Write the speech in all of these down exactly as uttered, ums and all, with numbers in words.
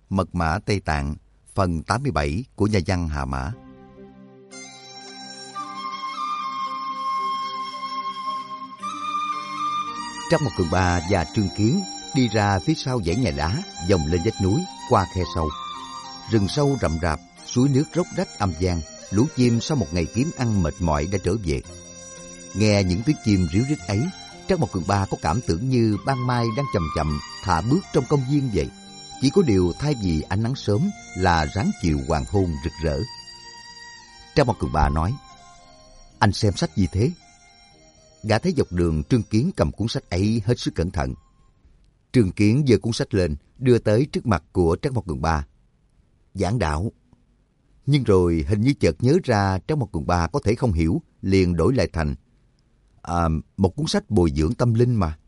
Mật mã Tây Tạng, phần tám mươi bảy của nhà văn Hà Mã. Trác Mộc Cường Ba và Trương Kiến đi ra phía sau dãy nhà đá, vòng lên vách núi, qua khe sâu. Rừng sâu rậm rạp, suối nước róc rách âm vang, lũ chim sau một ngày kiếm ăn mệt mỏi đã trở về. Nghe những tiếng chim ríu rít ấy, Trác Mộc Cường Ba có cảm tưởng như ban mai đang chậm chậm thả bước trong công viên vậy. Chỉ có điều thay vì ánh nắng sớm là ráng chiều hoàng hôn rực rỡ. Trác Mộc Cường Ba nói: "Anh xem sách gì thế?" Gã thấy dọc đường Trương Kiến cầm cuốn sách ấy hết sức cẩn thận. Trương Kiến giơ cuốn sách lên, đưa tới trước mặt của Trác Mộc Cường Ba. "Giảng đạo." Nhưng rồi hình như chợt nhớ ra Trác Mộc Cường Ba có thể không hiểu, liền đổi lại thành: À, một cuốn sách bồi dưỡng tâm linh mà.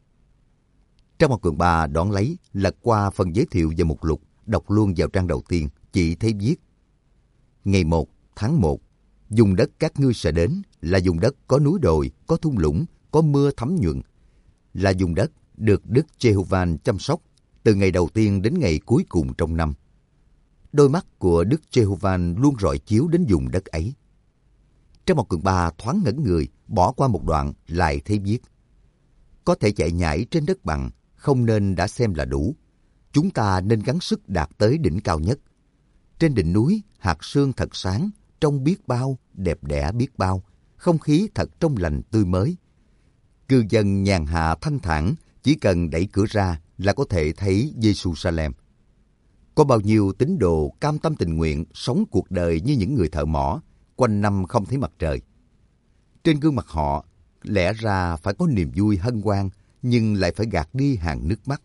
Trác Mộc Cường Ba đón lấy, lật qua phần giới thiệu và mục lục, đọc luôn vào trang đầu tiên, chỉ thấy viết: Ngày một tháng một, vùng đất các ngươi sẽ đến là vùng đất có núi đồi, có thung lũng, có mưa thấm nhuận, là vùng đất được Đức Giê-hô-va chăm sóc từ ngày đầu tiên đến ngày cuối cùng trong năm. Đôi mắt của Đức Giê-hô-va luôn rọi chiếu đến vùng đất ấy. Trác Mộc Cường Ba thoáng ngẩn người, bỏ qua một đoạn lại thấy viết: Có thể chạy nhảy trên đất bằng, không nên đã xem là đủ. Chúng ta nên gắng sức đạt tới đỉnh cao nhất. Trên đỉnh núi, hạt sương thật sáng, trông biết bao, đẹp đẽ biết bao, không khí thật trong lành tươi mới. Cư dân nhàn hạ thanh thản, chỉ cần đẩy cửa ra là có thể thấy Giê-xu-sa-lem. Có bao nhiêu tín đồ cam tâm tình nguyện sống cuộc đời như những người thợ mỏ, quanh năm không thấy mặt trời. Trên gương mặt họ, lẽ ra phải có niềm vui hân hoan, nhưng lại phải gạt đi hàng nước mắt.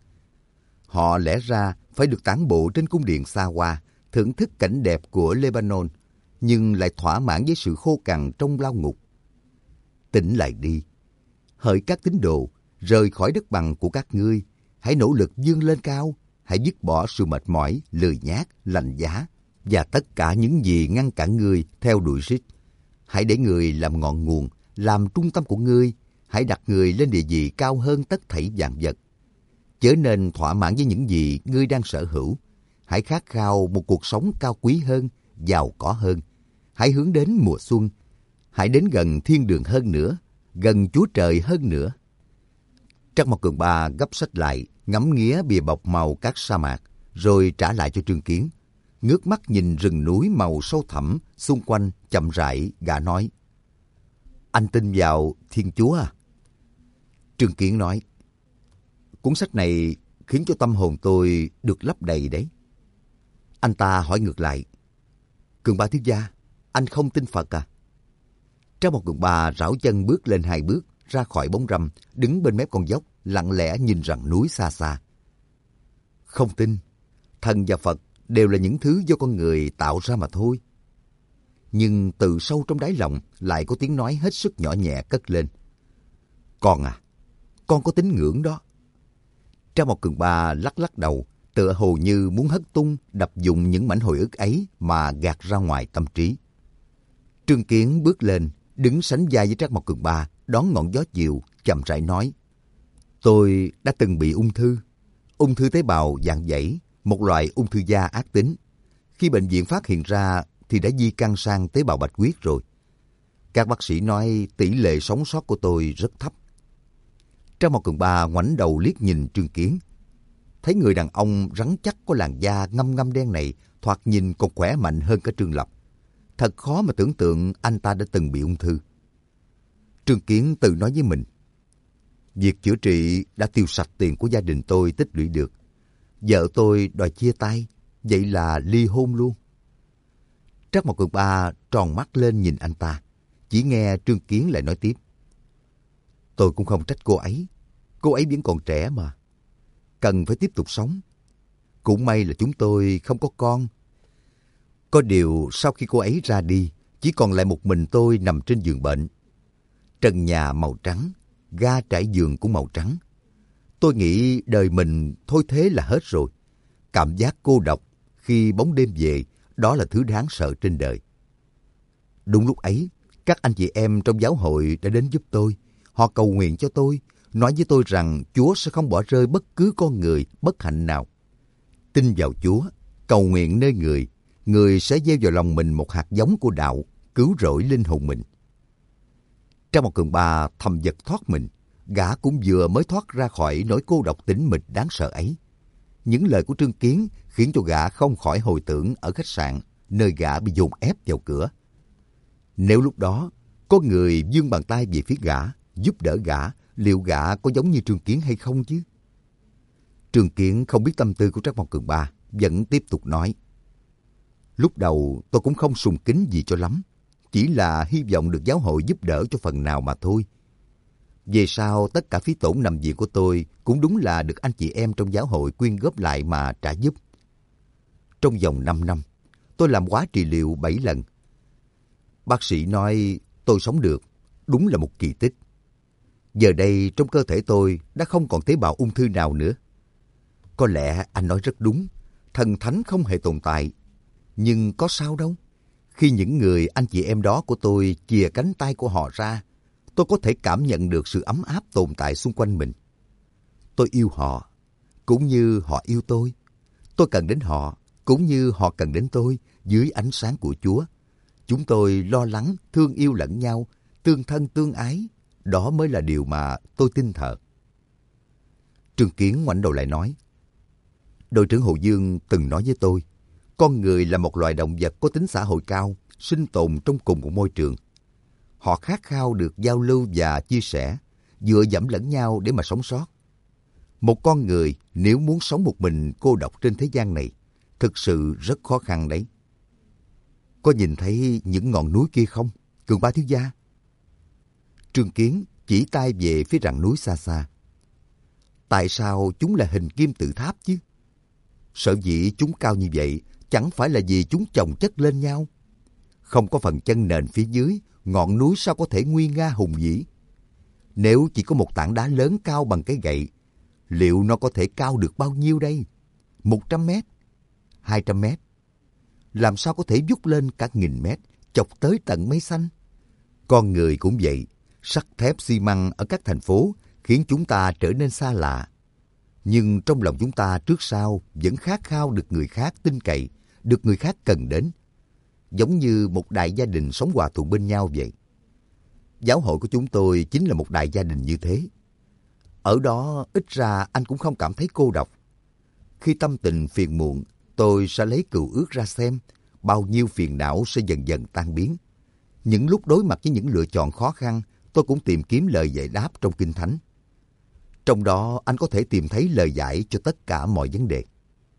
Họ lẽ ra phải được tản bộ trên cung điện xa hoa, thưởng thức cảnh đẹp của Lebanon, nhưng lại thỏa mãn với sự khô cằn trong lao ngục. Tỉnh lại đi, hỡi các tín đồ, rời khỏi đất bằng của các ngươi, hãy nỗ lực vươn lên cao, hãy dứt bỏ sự mệt mỏi, lười nhác, lạnh giá và tất cả những gì ngăn cản ngươi theo đuổi Christ. Hãy để người làm ngọn nguồn, làm trung tâm của ngươi, hãy đặt người lên địa vị cao hơn tất thảy vạn vật. Chớ nên thỏa mãn với những gì ngươi đang sở hữu. Hãy khát khao một cuộc sống cao quý hơn, giàu có hơn. Hãy hướng đến mùa xuân. Hãy đến gần thiên đường hơn nữa, gần Chúa Trời hơn nữa. Trác Mộc Cường Ba gấp sách lại, ngắm nghía bìa bọc màu các sa mạc, rồi trả lại cho Trương Kiến. Ngước mắt nhìn rừng núi màu sâu thẳm xung quanh, chậm rãi gã nói: Anh tin vào Thiên Chúa à? Trương Kiến nói: Cuốn sách này khiến cho tâm hồn tôi được lấp đầy đấy. Anh ta hỏi ngược lại: Cường Ba thiếu gia, anh không tin Phật à? Trác Mộc Cường Ba rảo chân bước lên hai bước, ra khỏi bóng râm, đứng bên mép con dốc, lặng lẽ nhìn rằng núi xa xa. Không tin, thần và Phật đều là những thứ do con người tạo ra mà thôi. Nhưng từ sâu trong đáy lòng lại có tiếng nói hết sức nhỏ nhẹ cất lên: Con à, con có tín ngưỡng đó. Trác Mộc Cường Ba lắc lắc đầu, tựa hồ như muốn hất tung, đập dụng những mảnh hồi ức ấy mà gạt ra ngoài tâm trí. Trương Kiến bước lên, đứng sánh vai với Trác Mộc Cường Ba, đón ngọn gió chiều, chậm rãi nói: Tôi đã từng bị ung thư, ung thư tế bào dạng dãy, một loại ung thư da ác tính. Khi bệnh viện phát hiện ra thì đã di căn sang tế bào bạch huyết rồi. Các bác sĩ nói tỷ lệ sống sót của tôi rất thấp. Trác Mộc Cường Ba ngoảnh đầu liếc nhìn Trương Kiến. Thấy người đàn ông rắn chắc có làn da ngăm ngăm đen này thoạt nhìn còn khỏe mạnh hơn cả Trương Lập. Thật khó mà tưởng tượng anh ta đã từng bị ung thư. Trương Kiến tự nói với mình: Việc chữa trị đã tiêu sạch tiền của gia đình tôi tích lũy được. Vợ tôi đòi chia tay, vậy là ly hôn luôn. Trác Mộc Cường Ba tròn mắt lên nhìn anh ta. Chỉ nghe Trương Kiến lại nói tiếp: Tôi cũng không trách cô ấy. Cô ấy vẫn còn trẻ mà. Cần phải tiếp tục sống. Cũng may là chúng tôi không có con. Có điều sau khi cô ấy ra đi, chỉ còn lại một mình tôi nằm trên giường bệnh. Trần nhà màu trắng, ga trải giường cũng màu trắng. Tôi nghĩ đời mình thôi thế là hết rồi. Cảm giác cô độc khi bóng đêm về, đó là thứ đáng sợ trên đời. Đúng lúc ấy, các anh chị em trong giáo hội đã đến giúp tôi. Họ cầu nguyện cho tôi, nói với tôi rằng Chúa sẽ không bỏ rơi bất cứ con người bất hạnh nào. Tin vào Chúa, cầu nguyện nơi người, người sẽ gieo vào lòng mình một hạt giống của đạo, cứu rỗi linh hồn mình. Trang một Cường Ba thầm giật thoát mình, gã cũng vừa mới thoát ra khỏi nỗi cô độc tĩnh mịch đáng sợ ấy. Những lời của Trương Kiến khiến cho gã không khỏi hồi tưởng ở khách sạn, nơi gã bị dồn ép vào cửa. Nếu lúc đó có người vươn bàn tay về phía gã, giúp đỡ gã, liệu gã có giống như Trương Kiến hay không chứ? Trương Kiến không biết tâm tư của Trác Mộc Cường Ba, vẫn tiếp tục nói. Lúc đầu tôi cũng không sùng kính gì cho lắm, chỉ là hy vọng được giáo hội giúp đỡ cho phần nào mà thôi. Về sau tất cả phí tổn nằm viện của tôi cũng đúng là được anh chị em trong giáo hội quyên góp lại mà trả giúp. Trong vòng năm năm, tôi làm quá trị liệu bảy lần. Bác sĩ nói tôi sống được, đúng là một kỳ tích. Giờ đây trong cơ thể tôi đã không còn tế bào ung thư nào nữa. Có lẽ anh nói rất đúng, thần thánh không hề tồn tại. Nhưng có sao đâu. Khi những người anh chị em đó của tôi chìa cánh tay của họ ra, tôi có thể cảm nhận được sự ấm áp tồn tại xung quanh mình. Tôi yêu họ, cũng như họ yêu tôi. Tôi cần đến họ, cũng như họ cần đến tôi, dưới ánh sáng của Chúa. Chúng tôi lo lắng, thương yêu lẫn nhau, tương thân tương ái. Đó mới là điều mà tôi tin thờ. Trương Kiến ngoảnh đầu lại nói. Đội trưởng Hồ Dương từng nói với tôi, con người là một loài động vật có tính xã hội cao, sinh tồn trong cùng một môi trường. Họ khát khao được giao lưu và chia sẻ, dựa dẫm lẫn nhau để mà sống sót. Một con người nếu muốn sống một mình cô độc trên thế gian này, thực sự rất khó khăn đấy. Có nhìn thấy những ngọn núi kia không, Cường Ba thiếu gia? Trương Kiến chỉ tay về phía rặng núi xa xa. Tại sao chúng là hình kim tự tháp chứ? Sở dĩ chúng cao như vậy chẳng phải là vì chúng chồng chất lên nhau. Không có phần chân nền phía dưới, ngọn núi sao có thể nguy nga hùng vĩ? Nếu chỉ có một tảng đá lớn cao bằng cái gậy, liệu nó có thể cao được bao nhiêu đây? Một trăm mét? Hai trăm mét? Làm sao có thể vút lên cả nghìn mét, chọc tới tận mây xanh? Con người cũng vậy, sắt thép xi măng ở các thành phố khiến chúng ta trở nên xa lạ. Nhưng trong lòng chúng ta trước sau vẫn khát khao được người khác tin cậy, được người khác cần đến. Giống như một đại gia đình sống hòa thuận bên nhau vậy. Giáo hội của chúng tôi chính là một đại gia đình như thế. Ở đó ít ra anh cũng không cảm thấy cô độc. Khi tâm tình phiền muộn, tôi sẽ lấy Cựu Ước ra xem, bao nhiêu phiền não sẽ dần dần tan biến. Những lúc đối mặt với những lựa chọn khó khăn, tôi cũng tìm kiếm lời giải đáp trong Kinh Thánh. Trong đó anh có thể tìm thấy lời giải cho tất cả mọi vấn đề.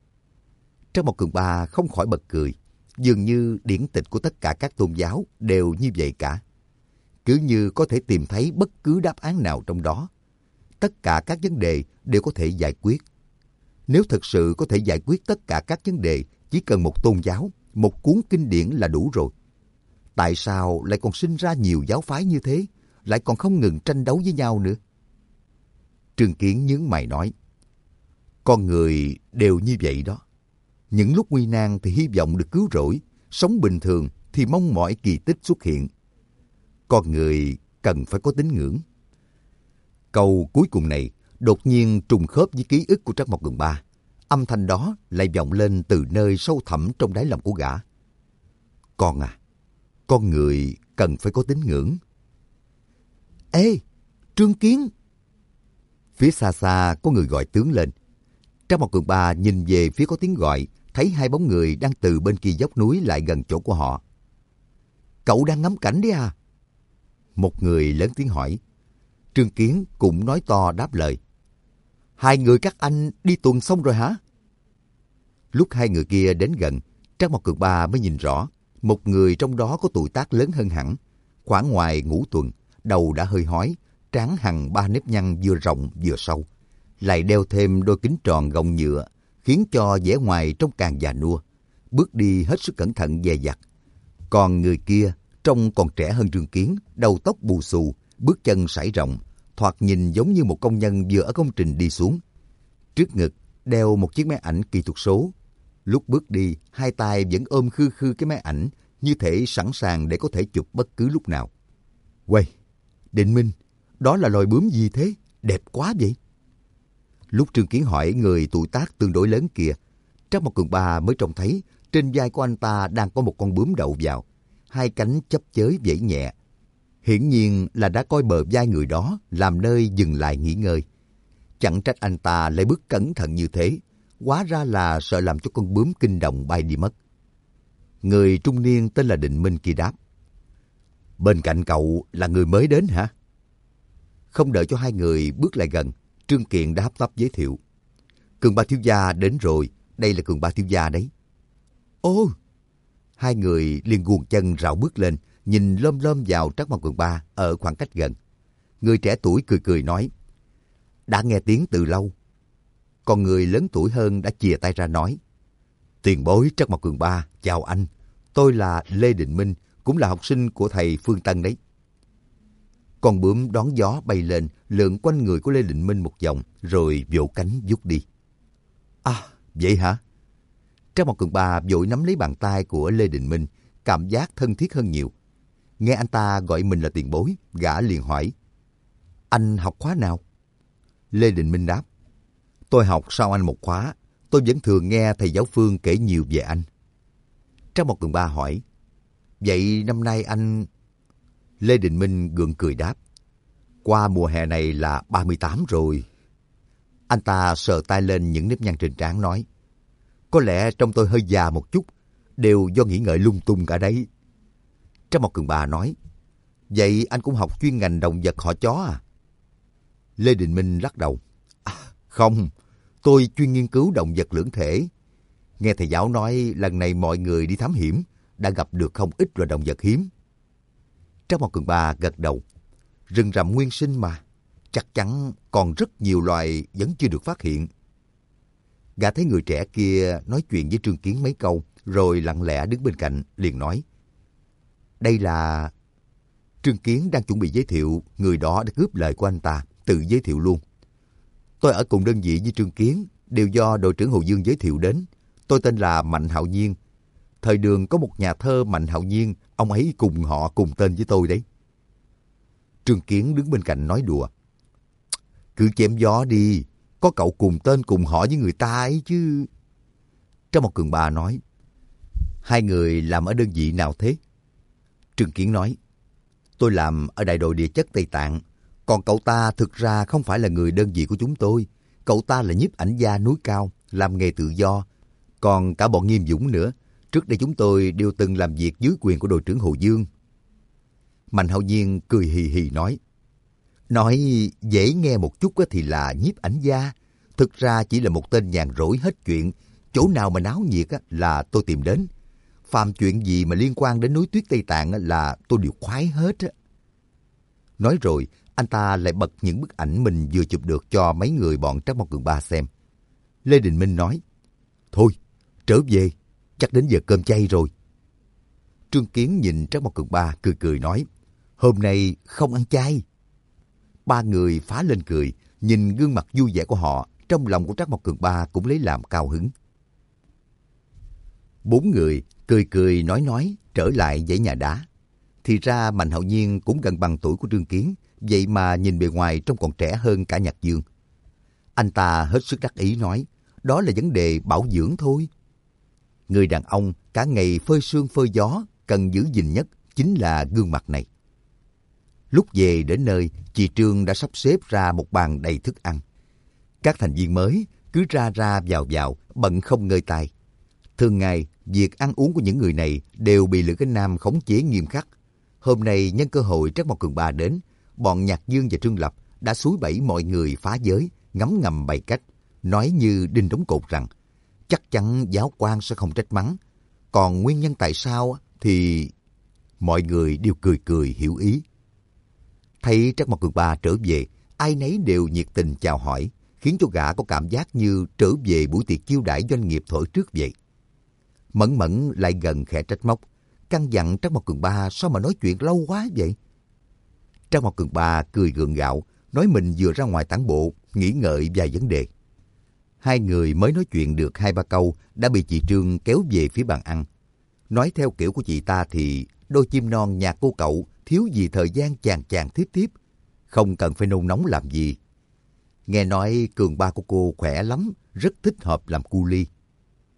Trác Mộc Cường Ba không khỏi bật cười, dường như điển tịch của tất cả các tôn giáo đều như vậy cả. Cứ như có thể tìm thấy bất cứ đáp án nào trong đó. Tất cả các vấn đề đều có thể giải quyết. Nếu thực sự có thể giải quyết tất cả các vấn đề, chỉ cần một tôn giáo, một cuốn kinh điển là đủ rồi. Tại sao lại còn sinh ra nhiều giáo phái như thế, lại còn không ngừng tranh đấu với nhau nữa? Trương Kiến nhướng mày nói, con người đều như vậy đó. Những lúc nguy nan thì hy vọng được cứu rỗi, sống bình thường thì mong mỏi kỳ tích xuất hiện. Con người cần phải có tín ngưỡng. Câu cuối cùng này đột nhiên trùng khớp với ký ức của Trác Mộc Cường Ba. Âm thanh đó lại vọng lên từ nơi sâu thẳm trong đáy lòng của gã. Con à, con người cần phải có tín ngưỡng. Ê, Trương Kiến! Phía xa xa có người gọi tướng lên. Trác Mộc Cường Ba nhìn về phía có tiếng gọi, thấy hai bóng người đang từ bên kia dốc núi lại gần chỗ của họ. Cậu đang ngắm cảnh đấy à? Một người lớn tiếng hỏi. Trương Kiến cũng nói to đáp lời. Hai người các anh đi tuần xong rồi hả? Lúc hai người kia đến gần, Trác Mộc Cường Ba mới nhìn rõ. Một người trong đó có tuổi tác lớn hơn hẳn, khoảng ngoài ngũ tuần, đầu đã hơi hói, trán hằn ba nếp nhăn vừa rộng vừa sâu, lại đeo thêm đôi kính tròn gọng nhựa, khiến cho vẻ ngoài trông càng già nua, bước đi hết sức cẩn thận dè dặt. Còn người kia trông còn trẻ hơn Trương Kiến, đầu tóc bù xù, bước chân sải rộng, thoạt nhìn giống như một công nhân vừa ở công trình đi xuống. Trước ngực đeo một chiếc máy ảnh kỹ thuật số. Lúc bước đi, hai tay vẫn ôm khư khư cái máy ảnh, như thể sẵn sàng để có thể chụp bất cứ lúc nào. Uầy, Định Minh, đó là loài bướm gì thế? Đẹp quá vậy! Lúc Trương Kiến hỏi người tuổi tác tương đối lớn kia, Trác Mộc Cường Ba mới trông thấy trên vai của anh ta đang có một con bướm đậu vào, hai cánh chấp chới vẫy nhẹ. Hiển nhiên là đã coi bờ vai người đó làm nơi dừng lại nghỉ ngơi. Chẳng trách anh ta lại bước cẩn thận như thế, hóa ra là sợ làm cho con bướm kinh động bay đi mất. Người trung niên tên là Định Minh kia đáp: bên cạnh cậu là người mới đến hả? Không đợi cho hai người bước lại gần, Trương Kiện đã hấp tấp giới thiệu: Cường Ba thiếu gia đến rồi, đây là Cường Ba thiếu gia đấy. Ô! Hai người liền guồng chân rảo bước lên, nhìn lom lom vào Trác Mộc Cường Ba ở khoảng cách gần. Người trẻ tuổi cười cười nói: đã nghe tiếng từ lâu. Còn người lớn tuổi hơn đã chìa tay ra nói: tiền bối Trác Mộc Cường Ba, chào anh. Tôi là Lê Định Minh, cũng là học sinh của thầy Phương Tân đấy. Con bướm đón gió bay lên, lượn quanh người của Lê Định Minh một vòng, rồi vỗ cánh vút đi. À, vậy hả? Trác Mộc Cường Ba vội nắm lấy bàn tay của Lê Định Minh, cảm giác thân thiết hơn nhiều. Nghe anh ta gọi mình là tiền bối, gã liền hỏi: anh học khóa nào? Lê Định Minh đáp: tôi học sau anh một khóa, tôi vẫn thường nghe thầy giáo Phương kể nhiều về anh. Trác Mộc Cường Ba hỏi: vậy năm nay anh... Lê Định Minh gượng cười đáp: qua mùa hè này là ba mươi tám rồi. Anh ta sờ tay lên những nếp nhăn trên trán nói: có lẽ trông tôi hơi già một chút, đều do nghĩ ngợi lung tung cả đấy. Trác Mộc Cường Ba nói: vậy anh cũng học chuyên ngành động vật họ chó à? Lê Định Minh lắc đầu: à, không, tôi chuyên nghiên cứu động vật lưỡng thể. Nghe thầy giáo nói lần này mọi người đi thám hiểm đã gặp được không ít loài động vật hiếm. Trác Mộc Cường Ba gật đầu: rừng rậm nguyên sinh mà, chắc chắn còn rất nhiều loài vẫn chưa được phát hiện. Gã thấy người trẻ kia nói chuyện với Trương Kiến mấy câu, rồi lặng lẽ đứng bên cạnh, liền nói: đây là... Trương Kiến đang chuẩn bị giới thiệu, người đó đã cướp lời của anh ta, tự giới thiệu luôn: tôi ở cùng đơn vị với Trương Kiến, đều do đội trưởng Hồ Dương giới thiệu đến. Tôi tên là Mạnh Hạo Nhiên. Thời Đường có một nhà thơ Mạnh Hạo Nhiên, ông ấy cùng họ cùng tên với tôi đấy. Trương Kiến đứng bên cạnh nói đùa: cứ chém gió đi, có cậu cùng tên cùng họ với người ta ấy chứ. Trác Mộc Cường Ba nói: hai người làm ở đơn vị nào thế? Trương Kiến nói: tôi làm ở đại đội địa chất Tây Tạng, còn cậu ta thực ra không phải là người đơn vị của chúng tôi. Cậu ta là nhiếp ảnh gia núi cao, làm nghề tự do. Còn cả bọn Nghiêm Dũng nữa, trước đây chúng tôi đều từng làm việc dưới quyền của đội trưởng Hồ Dương. Mạnh Hạo Nhiên cười hì hì nói: nói dễ nghe một chút thì là nhiếp ảnh gia, thực ra chỉ là một tên nhàn rỗi hết chuyện. Chỗ nào mà náo nhiệt là tôi tìm đến. Phàm chuyện gì mà liên quan đến núi tuyết Tây Tạng là tôi đều khoái hết. Nói rồi, anh ta lại bật những bức ảnh mình vừa chụp được cho mấy người bọn Trác Mộc Cường Ba xem. Lê Định Minh nói: thôi, trở về, chắc đến giờ cơm chay rồi. Trương Kiến nhìn Trác Mộc Cường Ba cười cười nói: hôm nay không ăn chay. Ba người phá lên cười, nhìn gương mặt vui vẻ của họ, trong lòng của Trác Mộc Cường Ba cũng lấy làm cao hứng. Bốn người cười cười nói nói trở lại dãy nhà đá. Thì ra Mạnh Hạo Nhiên cũng gần bằng tuổi của Trương Kiến, vậy mà nhìn bề ngoài trông còn trẻ hơn cả Nhạc Dương. Anh ta hết sức đắc ý nói: đó là vấn đề bảo dưỡng thôi. Người đàn ông cả ngày phơi sương phơi gió, cần giữ gìn nhất chính là gương mặt này. Lúc về đến nơi, chị Trương đã sắp xếp ra một bàn đầy thức ăn. Các thành viên mới cứ ra ra vào vào, bận không ngơi tay. Thường ngày, việc ăn uống của những người này đều bị Lữ Cánh Nam khống chế nghiêm khắc. Hôm nay nhân cơ hội Trác Mộc Cường Ba đến, bọn Nhạc Dương và Trương Lập đã xúi bẫy mọi người phá giới, ngấm ngầm bày cách, nói như đinh đóng cột rằng chắc chắn giáo quan sẽ không trách mắng. Còn nguyên nhân tại sao thì mọi người đều cười cười hiểu ý. Thấy Trác Mộc Cường Ba trở về, ai nấy đều nhiệt tình chào hỏi, khiến cho gã có cảm giác như trở về buổi tiệc chiêu đãi doanh nghiệp thuở trước vậy. Mẫn Mẫn lại gần khẽ trách móc, căn dặn Trác Mộc Cường Ba sao mà nói chuyện lâu quá vậy. Trác Mộc Cường Ba cười gượng gạo, nói mình vừa ra ngoài tản bộ, nghĩ ngợi vài vấn đề. Hai người mới nói chuyện được hai ba câu đã bị chị Trương kéo về phía bàn ăn. Nói theo kiểu của chị ta thì đôi chim non nhà cô cậu thiếu gì thời gian chàng chàng thiếp thiếp, không cần phải nôn nóng làm gì. Nghe nói Cường Ba của cô khỏe lắm, rất thích hợp làm cu ly.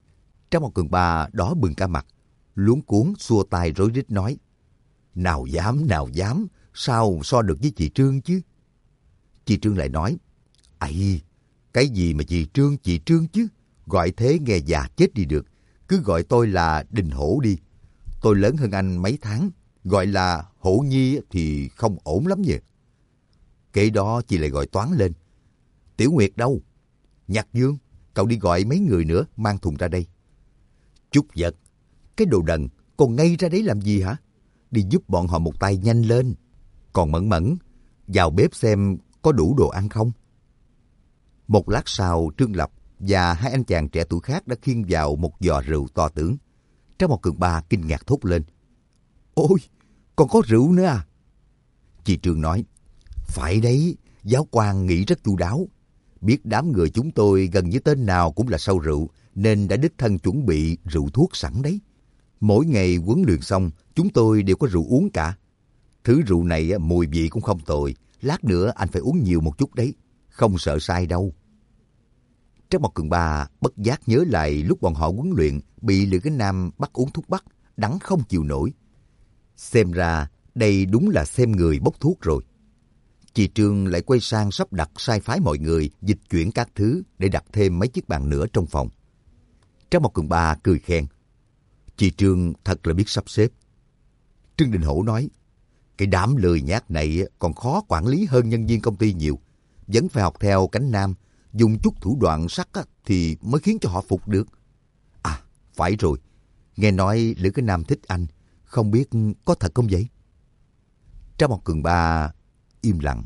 Trác Mộc Cường Ba đỏ bừng cả mặt, luống cuống xua tay rối rít nói: Nào dám, nào dám, sao so được với chị Trương chứ? Chị Trương lại nói: Ây, cái gì mà chị Trương, chị Trương chứ? Gọi thế nghe già chết đi được. Cứ gọi tôi là Đình Hổ đi. Tôi lớn hơn anh mấy tháng, gọi là Hổ Nhi thì không ổn lắm nhỉ. Kể đó chị lại gọi toán lên: Tiểu Nguyệt đâu? Nhạc Dương, cậu đi gọi mấy người nữa mang thùng ra đây. Trúc Vật, cái đồ đần, còn ngay ra đấy làm gì hả? Đi giúp bọn họ một tay nhanh lên. Còn Mẫn Mẫn, vào bếp xem có đủ đồ ăn không? Một lát sau, Trương Lập và hai anh chàng trẻ tuổi khác đã khiêng vào một giò rượu to tướng. Trác Mộc Cường Ba kinh ngạc thốt lên: Ôi, còn có rượu nữa à? Chị Trương nói: Phải đấy, giáo quan nghĩ rất chu đáo. Biết đám người chúng tôi gần như tên nào cũng là sâu rượu, nên đã đích thân chuẩn bị rượu thuốc sẵn đấy. Mỗi ngày huấn luyện xong, chúng tôi đều có rượu uống cả. Thứ rượu này mùi vị cũng không tồi, lát nữa anh phải uống nhiều một chút đấy, không sợ sai đâu. Trác Mộc Cường Ba bất giác nhớ lại lúc bọn họ huấn luyện bị Lữ Cái Nam bắt uống thuốc bắc, đắng không chịu nổi. Xem ra đây đúng là xem người bốc thuốc rồi. Chị Trương lại quay sang sắp đặt sai phái mọi người dịch chuyển các thứ để đặt thêm mấy chiếc bàn nữa trong phòng. Trác Mộc Cường Ba cười khen: Chị Trương thật là biết sắp xếp. Trương Đình Hổ nói: Cái đám lười nhác này còn khó quản lý hơn nhân viên công ty nhiều. Vẫn phải học theo cánh nam, dùng chút thủ đoạn sắc thì mới khiến cho họ phục được. À, phải rồi. Nghe nói Lữ Cái Nam thích anh, không biết có thật không vậy? Trác Mộc Cường Ba im lặng.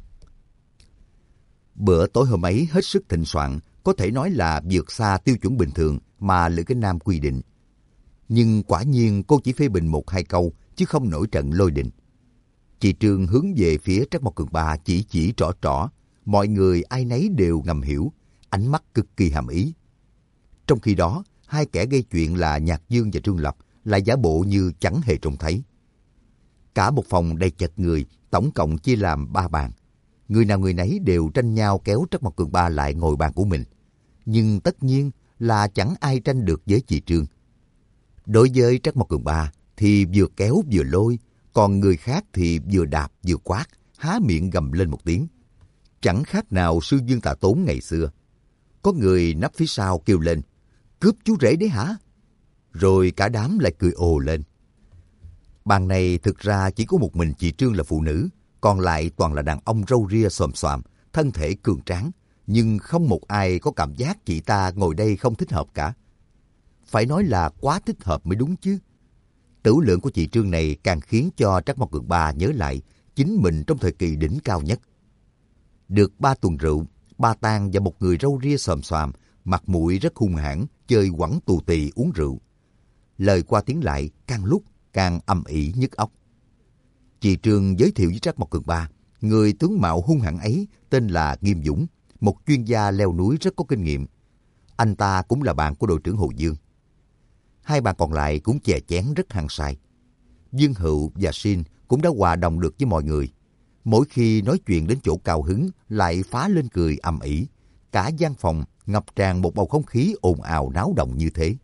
Bữa tối hôm ấy hết sức thịnh soạn, có thể nói là vượt xa tiêu chuẩn bình thường mà Lữ Cái Nam quy định. Nhưng quả nhiên cô chỉ phê bình một hai câu, chứ không nổi trận lôi đình. Chị Trương hướng về phía Trác Mộc Cường Ba chỉ chỉ trỏ trỏ, mọi người ai nấy đều ngầm hiểu, ánh mắt cực kỳ hàm ý. Trong khi đó, hai kẻ gây chuyện là Nhạc Dương và Trương Lập lại giả bộ như chẳng hề trông thấy. Cả một phòng đầy chật người, tổng cộng chia làm ba bàn. Người nào người nấy đều tranh nhau kéo Trác Mộc Cường Ba lại ngồi bàn của mình. Nhưng tất nhiên là chẳng ai tranh được với chị Trương. Đối với Trác Mộc Cường Ba thì vừa kéo vừa lôi, còn người khác thì vừa đạp vừa quát, há miệng gầm lên một tiếng. Chẳng khác nào sư Dương Tạ Tốn ngày xưa. Có người nấp phía sau kêu lên: Cướp chú rể đấy hả? Rồi cả đám lại cười ồ lên. Bàn này thực ra chỉ có một mình chị Trương là phụ nữ, còn lại toàn là đàn ông râu ria xòm xoàm, thân thể cường tráng, nhưng không một ai có cảm giác chị ta ngồi đây không thích hợp cả. Phải nói là quá thích hợp mới đúng chứ. Tửu lượng của chị Trương này càng khiến cho Trác Mộc Cường Ba nhớ lại chính mình trong thời kỳ đỉnh cao nhất. Được ba tuần rượu, ba tang và một người râu ria xòm xoàm, mặt mũi rất hung hãn, chơi quẳng tù tì uống rượu. Lời qua tiếng lại càng lúc càng âm ỉ nhức óc. Chị Trương giới thiệu với Trác Mộc Cường Ba, người tướng mạo hung hãn ấy tên là Nghiêm Dũng, một chuyên gia leo núi rất có kinh nghiệm. Anh ta cũng là bạn của đội trưởng Hồ Dương. Hai bạn còn lại cũng chè chén rất hăng say. Dương Hựu và Sin cũng đã hòa đồng được với mọi người. Mỗi khi nói chuyện đến chỗ cao hứng lại phá lên cười ầm ĩ. Cả gian phòng ngập tràn một bầu không khí ồn ào náo động như thế.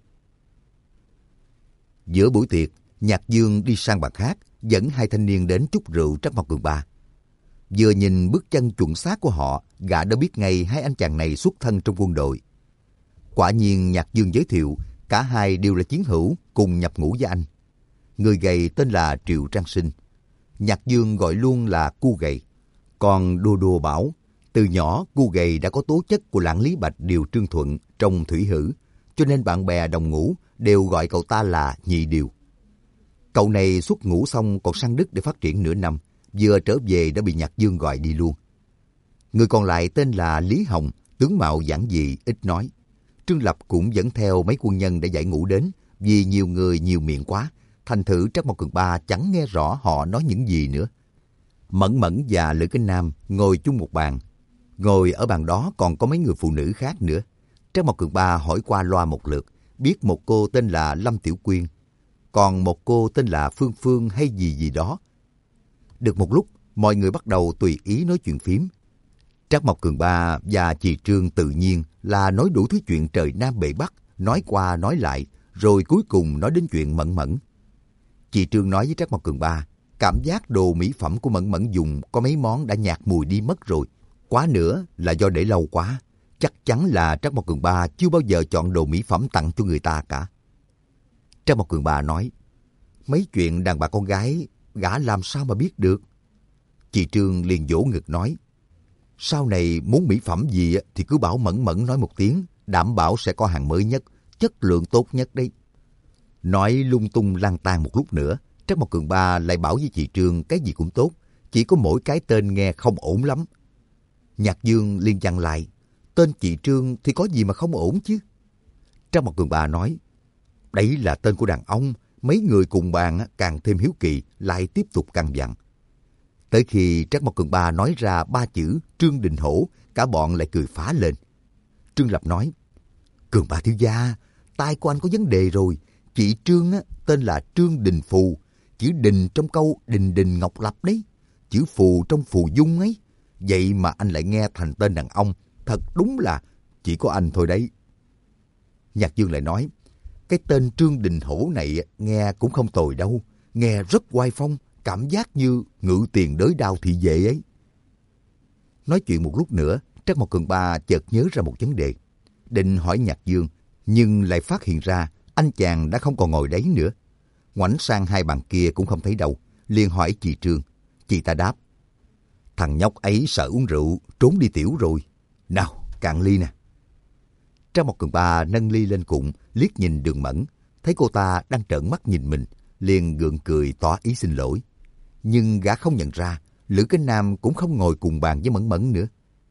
Giữa buổi tiệc, Nhạc Dương đi sang bàn khác, dẫn hai thanh niên đến chúc rượu Trác Mộc Cường Ba. Vừa nhìn bước chân chuẩn xác của họ, gã đã biết ngay hai anh chàng này xuất thân trong quân đội. Quả nhiên Nhạc Dương giới thiệu, cả hai đều là chiến hữu cùng nhập ngũ với anh. Người gầy tên là Triệu Trang Sinh. Nhạc Dương gọi luôn là Cu Gầy. Còn Đô Đô bảo, từ nhỏ Cu Gầy đã có tố chất của Lãng Lý Bạch Điều Trương Thuận trong thủy hử, cho nên bạn bè đồng ngũ đều gọi cậu ta là Nhị Điều. Cậu này xuất ngũ xong còn sang Đức để phát triển nửa năm, vừa trở về đã bị Nhạc Dương gọi đi luôn. Người còn lại tên là Lý Hồng, tướng mạo giản dị, ít nói. Trương Lập cũng dẫn theo mấy quân nhân đã giải ngũ đến, vì nhiều người nhiều miệng quá, thành thử Trác Mộc Cường Ba chẳng nghe rõ họ nói những gì nữa. Mẫn Mẫn và Lữ Cái Nam ngồi chung một bàn. Ngồi ở bàn đó còn có mấy người phụ nữ khác nữa. Trác Mộc Cường Ba hỏi qua loa một lượt, biết một cô tên là Lâm Tiểu Quyên, còn một cô tên là Phương Phương hay gì gì đó. Được một lúc, mọi người bắt đầu tùy ý nói chuyện phím. Trác Mộc Cường Ba và chị Trương tự nhiên là nói đủ thứ chuyện trời Nam bể Bắc, nói qua nói lại, rồi cuối cùng nói đến chuyện Mẫn Mẫn. Chị Trương nói với Trác Mộc Cường Ba, cảm giác đồ mỹ phẩm của Mẫn Mẫn dùng có mấy món đã nhạt mùi đi mất rồi. Quá nữa là do để lâu quá. Chắc chắn là Trác Mộc Cường Ba chưa bao giờ chọn đồ mỹ phẩm tặng cho người ta cả. Trác Mộc Cường Ba nói, mấy chuyện đàn bà con gái, gã làm sao mà biết được. Chị Trương liền vỗ ngực nói, sau này muốn mỹ phẩm gì thì cứ bảo Mẫn Mẫn nói một tiếng, đảm bảo sẽ có hàng mới nhất, chất lượng tốt nhất đấy. Nói lung tung lang tan một lúc nữa, Trác Mộc Cường Ba lại bảo với chị Trương cái gì cũng tốt, chỉ có mỗi cái tên nghe không ổn lắm. Nhạc Dương liền dặn lại, tên chị Trương thì có gì mà không ổn chứ. Trác Mộc Cường Ba nói, đấy là tên của đàn ông, mấy người cùng bàn càng thêm hiếu kỳ, lại tiếp tục căn dặn. Tới khi Trác Mộc Cường Ba nói ra ba chữ Trương Đình Hổ, cả bọn lại cười phá lên. Trương Lập nói, Cường Ba thiếu gia, tai của anh có vấn đề rồi. Chị Trương á, tên là Trương Đình Phù, chữ đình trong câu Đình Đình Ngọc Lập đấy, chữ phù trong phù dung ấy. Vậy mà anh lại nghe thành tên đàn ông, thật đúng là chỉ có anh thôi đấy. Nhạc Dương lại nói, cái tên Trương Đình Hổ này nghe cũng không tồi đâu, nghe rất oai phong, cảm giác như ngự tiền đới đao thị vệ ấy. Nói chuyện một lúc nữa, Trác Mộc Cường Ba chợt nhớ ra một vấn đề. Định hỏi Nhạc Dương, nhưng lại phát hiện ra anh chàng đã không còn ngồi đấy nữa. Ngoảnh sang hai bàn kia cũng không thấy đâu, liền hỏi chị Trương. Chị ta đáp, thằng nhóc ấy sợ uống rượu, trốn đi tiểu rồi. Nào, cạn ly nè. Trác Mộc Cường Ba nâng ly lên cụng, liếc nhìn Đường Mẫn, thấy cô ta đang trợn mắt nhìn mình, liền gượng cười tỏ ý xin lỗi. Nhưng gã không nhận ra, Lữ Cái Nam cũng không ngồi cùng bàn với Mẫn Mẫn nữa.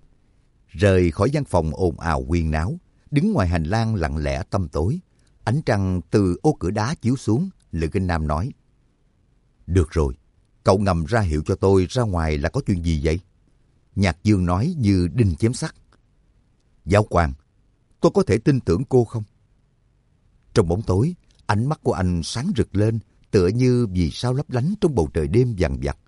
Rời khỏi văn phòng ồn ào huyên náo, đứng ngoài hành lang lặng lẽ tăm tối, ánh trăng từ ô cửa đá chiếu xuống, Lữ Cái Nam nói, được rồi, cậu ngầm ra hiệu cho tôi ra ngoài là có chuyện gì vậy? Nhạc Dương nói như đinh chém sắt, giáo quan, tôi có thể tin tưởng cô không? Trong bóng tối, ánh mắt của anh sáng rực lên, tựa như vì sao lấp lánh trong bầu trời đêm vằn vặt.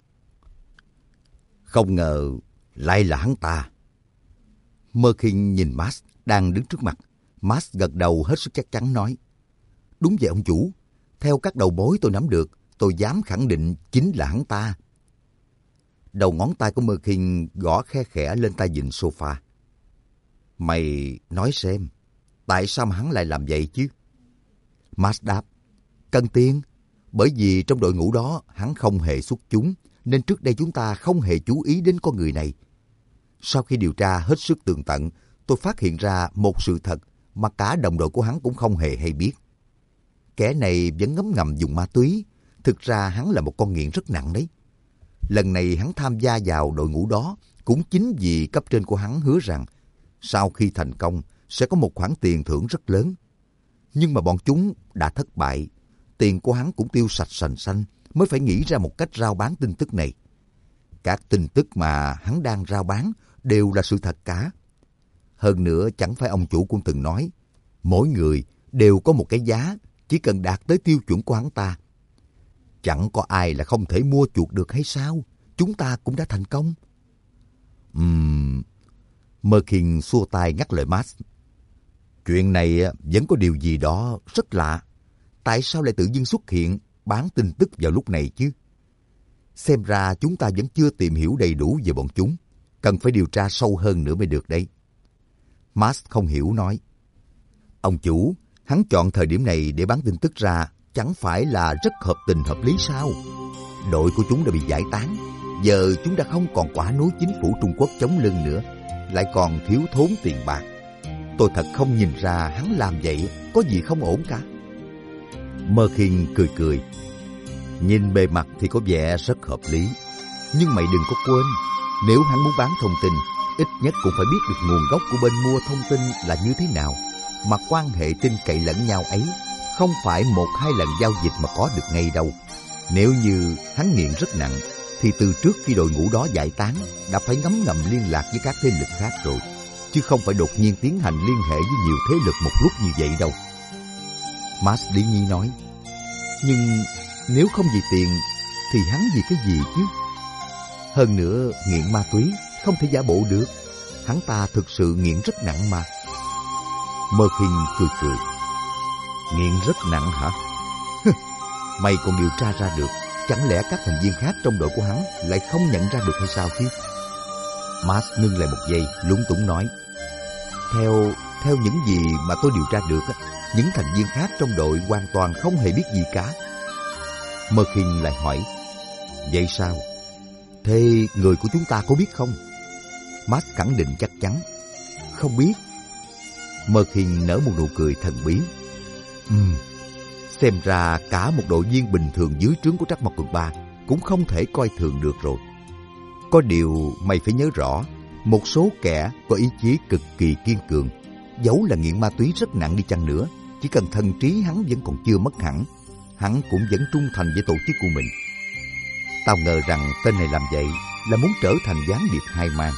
Không ngờ lại là hắn ta. Mơ Khinh nhìn Max đang đứng trước mặt. Max gật đầu hết sức chắc chắn nói, đúng vậy ông chủ, theo các đầu mối tôi nắm được, tôi dám khẳng định chính là hắn ta. Đầu ngón tay của Mơ Khinh gõ khe khẽ lên tay vịn sofa. Mày nói xem, tại sao mà hắn lại làm vậy chứ? Max đáp, cần tiền, bởi vì trong đội ngũ đó hắn không hề xuất chúng, nên trước đây chúng ta không hề chú ý đến con người này. Sau khi điều tra hết sức tường tận, tôi phát hiện ra một sự thật mà cả đồng đội của hắn cũng không hề hay biết. Kẻ này vẫn ngấm ngầm dùng ma túy, thực ra hắn là một con nghiện rất nặng đấy. Lần này hắn tham gia vào đội ngũ đó cũng chính vì cấp trên của hắn hứa rằng sau khi thành công sẽ có một khoản tiền thưởng rất lớn. Nhưng mà bọn chúng đã thất bại, tiền của hắn cũng tiêu sạch sành xanh, mới phải nghĩ ra một cách rao bán tin tức này. Các tin tức mà hắn đang rao bán đều là sự thật cả. Hơn nữa chẳng phải ông chủ cũng từng nói, mỗi người đều có một cái giá, chỉ cần đạt tới tiêu chuẩn của hắn ta. Chẳng có ai là không thể mua chuộc được hay sao? Chúng ta cũng đã thành công. Ừm... Mơ Khinh xua tay ngắt lời Max. Chuyện này vẫn có điều gì đó rất lạ. Tại sao lại tự dưng xuất hiện bán tin tức vào lúc này chứ? Xem ra chúng ta vẫn chưa tìm hiểu đầy đủ về bọn chúng. Cần phải điều tra sâu hơn nữa mới được đấy. Max không hiểu nói. Ông chủ, hắn chọn thời điểm này để bán tin tức ra chẳng phải là rất hợp tình hợp lý sao? Đội của chúng đã bị giải tán. Giờ chúng đã không còn quả nối chính phủ Trung Quốc chống lưng nữa, lại còn thiếu thốn tiền bạc. Tôi thật không nhìn ra hắn làm vậy có gì không ổn cả. Mơ Khinh cười cười. Nhìn bề mặt thì có vẻ rất hợp lý. Nhưng mày đừng có quên, nếu hắn muốn bán thông tin, ít nhất cũng phải biết được nguồn gốc của bên mua thông tin là như thế nào. Mà quan hệ tin cậy lẫn nhau ấy không phải một hai lần giao dịch mà có được ngay đâu. Nếu như hắn nghiện rất nặng, thì từ trước khi đội ngũ đó giải tán đã phải ngấm ngầm liên lạc với các thế lực khác rồi, chứ không phải đột nhiên tiến hành liên hệ với nhiều thế lực một lúc như vậy đâu. Max Lý Nhi nói, nhưng nếu không vì tiền thì hắn vì cái gì chứ? Hơn nữa nghiện ma túy không thể giả bộ được, hắn ta thực sự nghiện rất nặng mà. Mơ Khinh cười cười. Nghiện rất nặng hả? Mày còn điều tra ra được, chẳng lẽ các thành viên khác trong đội của hắn lại không nhận ra được hay sao chứ? Max ngưng lại một giây, lúng túng nói. Theo theo những gì mà tôi điều tra được, những thành viên khác trong đội hoàn toàn không hề biết gì cả. Merkin lại hỏi. Vậy sao? Thế người của chúng ta có biết không? Max khẳng định chắc chắn. Không biết. Merkin nở một nụ cười thần bí. Ừm, xem ra cả một đội viên bình thường dưới trướng của Trắc Mộc Cường Ba cũng không thể coi thường được rồi. Có điều mày phải nhớ rõ, một số kẻ có ý chí cực kỳ kiên cường, dẫu là nghiện ma túy rất nặng đi chăng nữa, chỉ cần thần trí hắn vẫn còn chưa mất hẳn, hắn cũng vẫn trung thành với tổ chức của mình. Tao ngờ rằng tên này làm vậy là muốn trở thành gián điệp hai mang.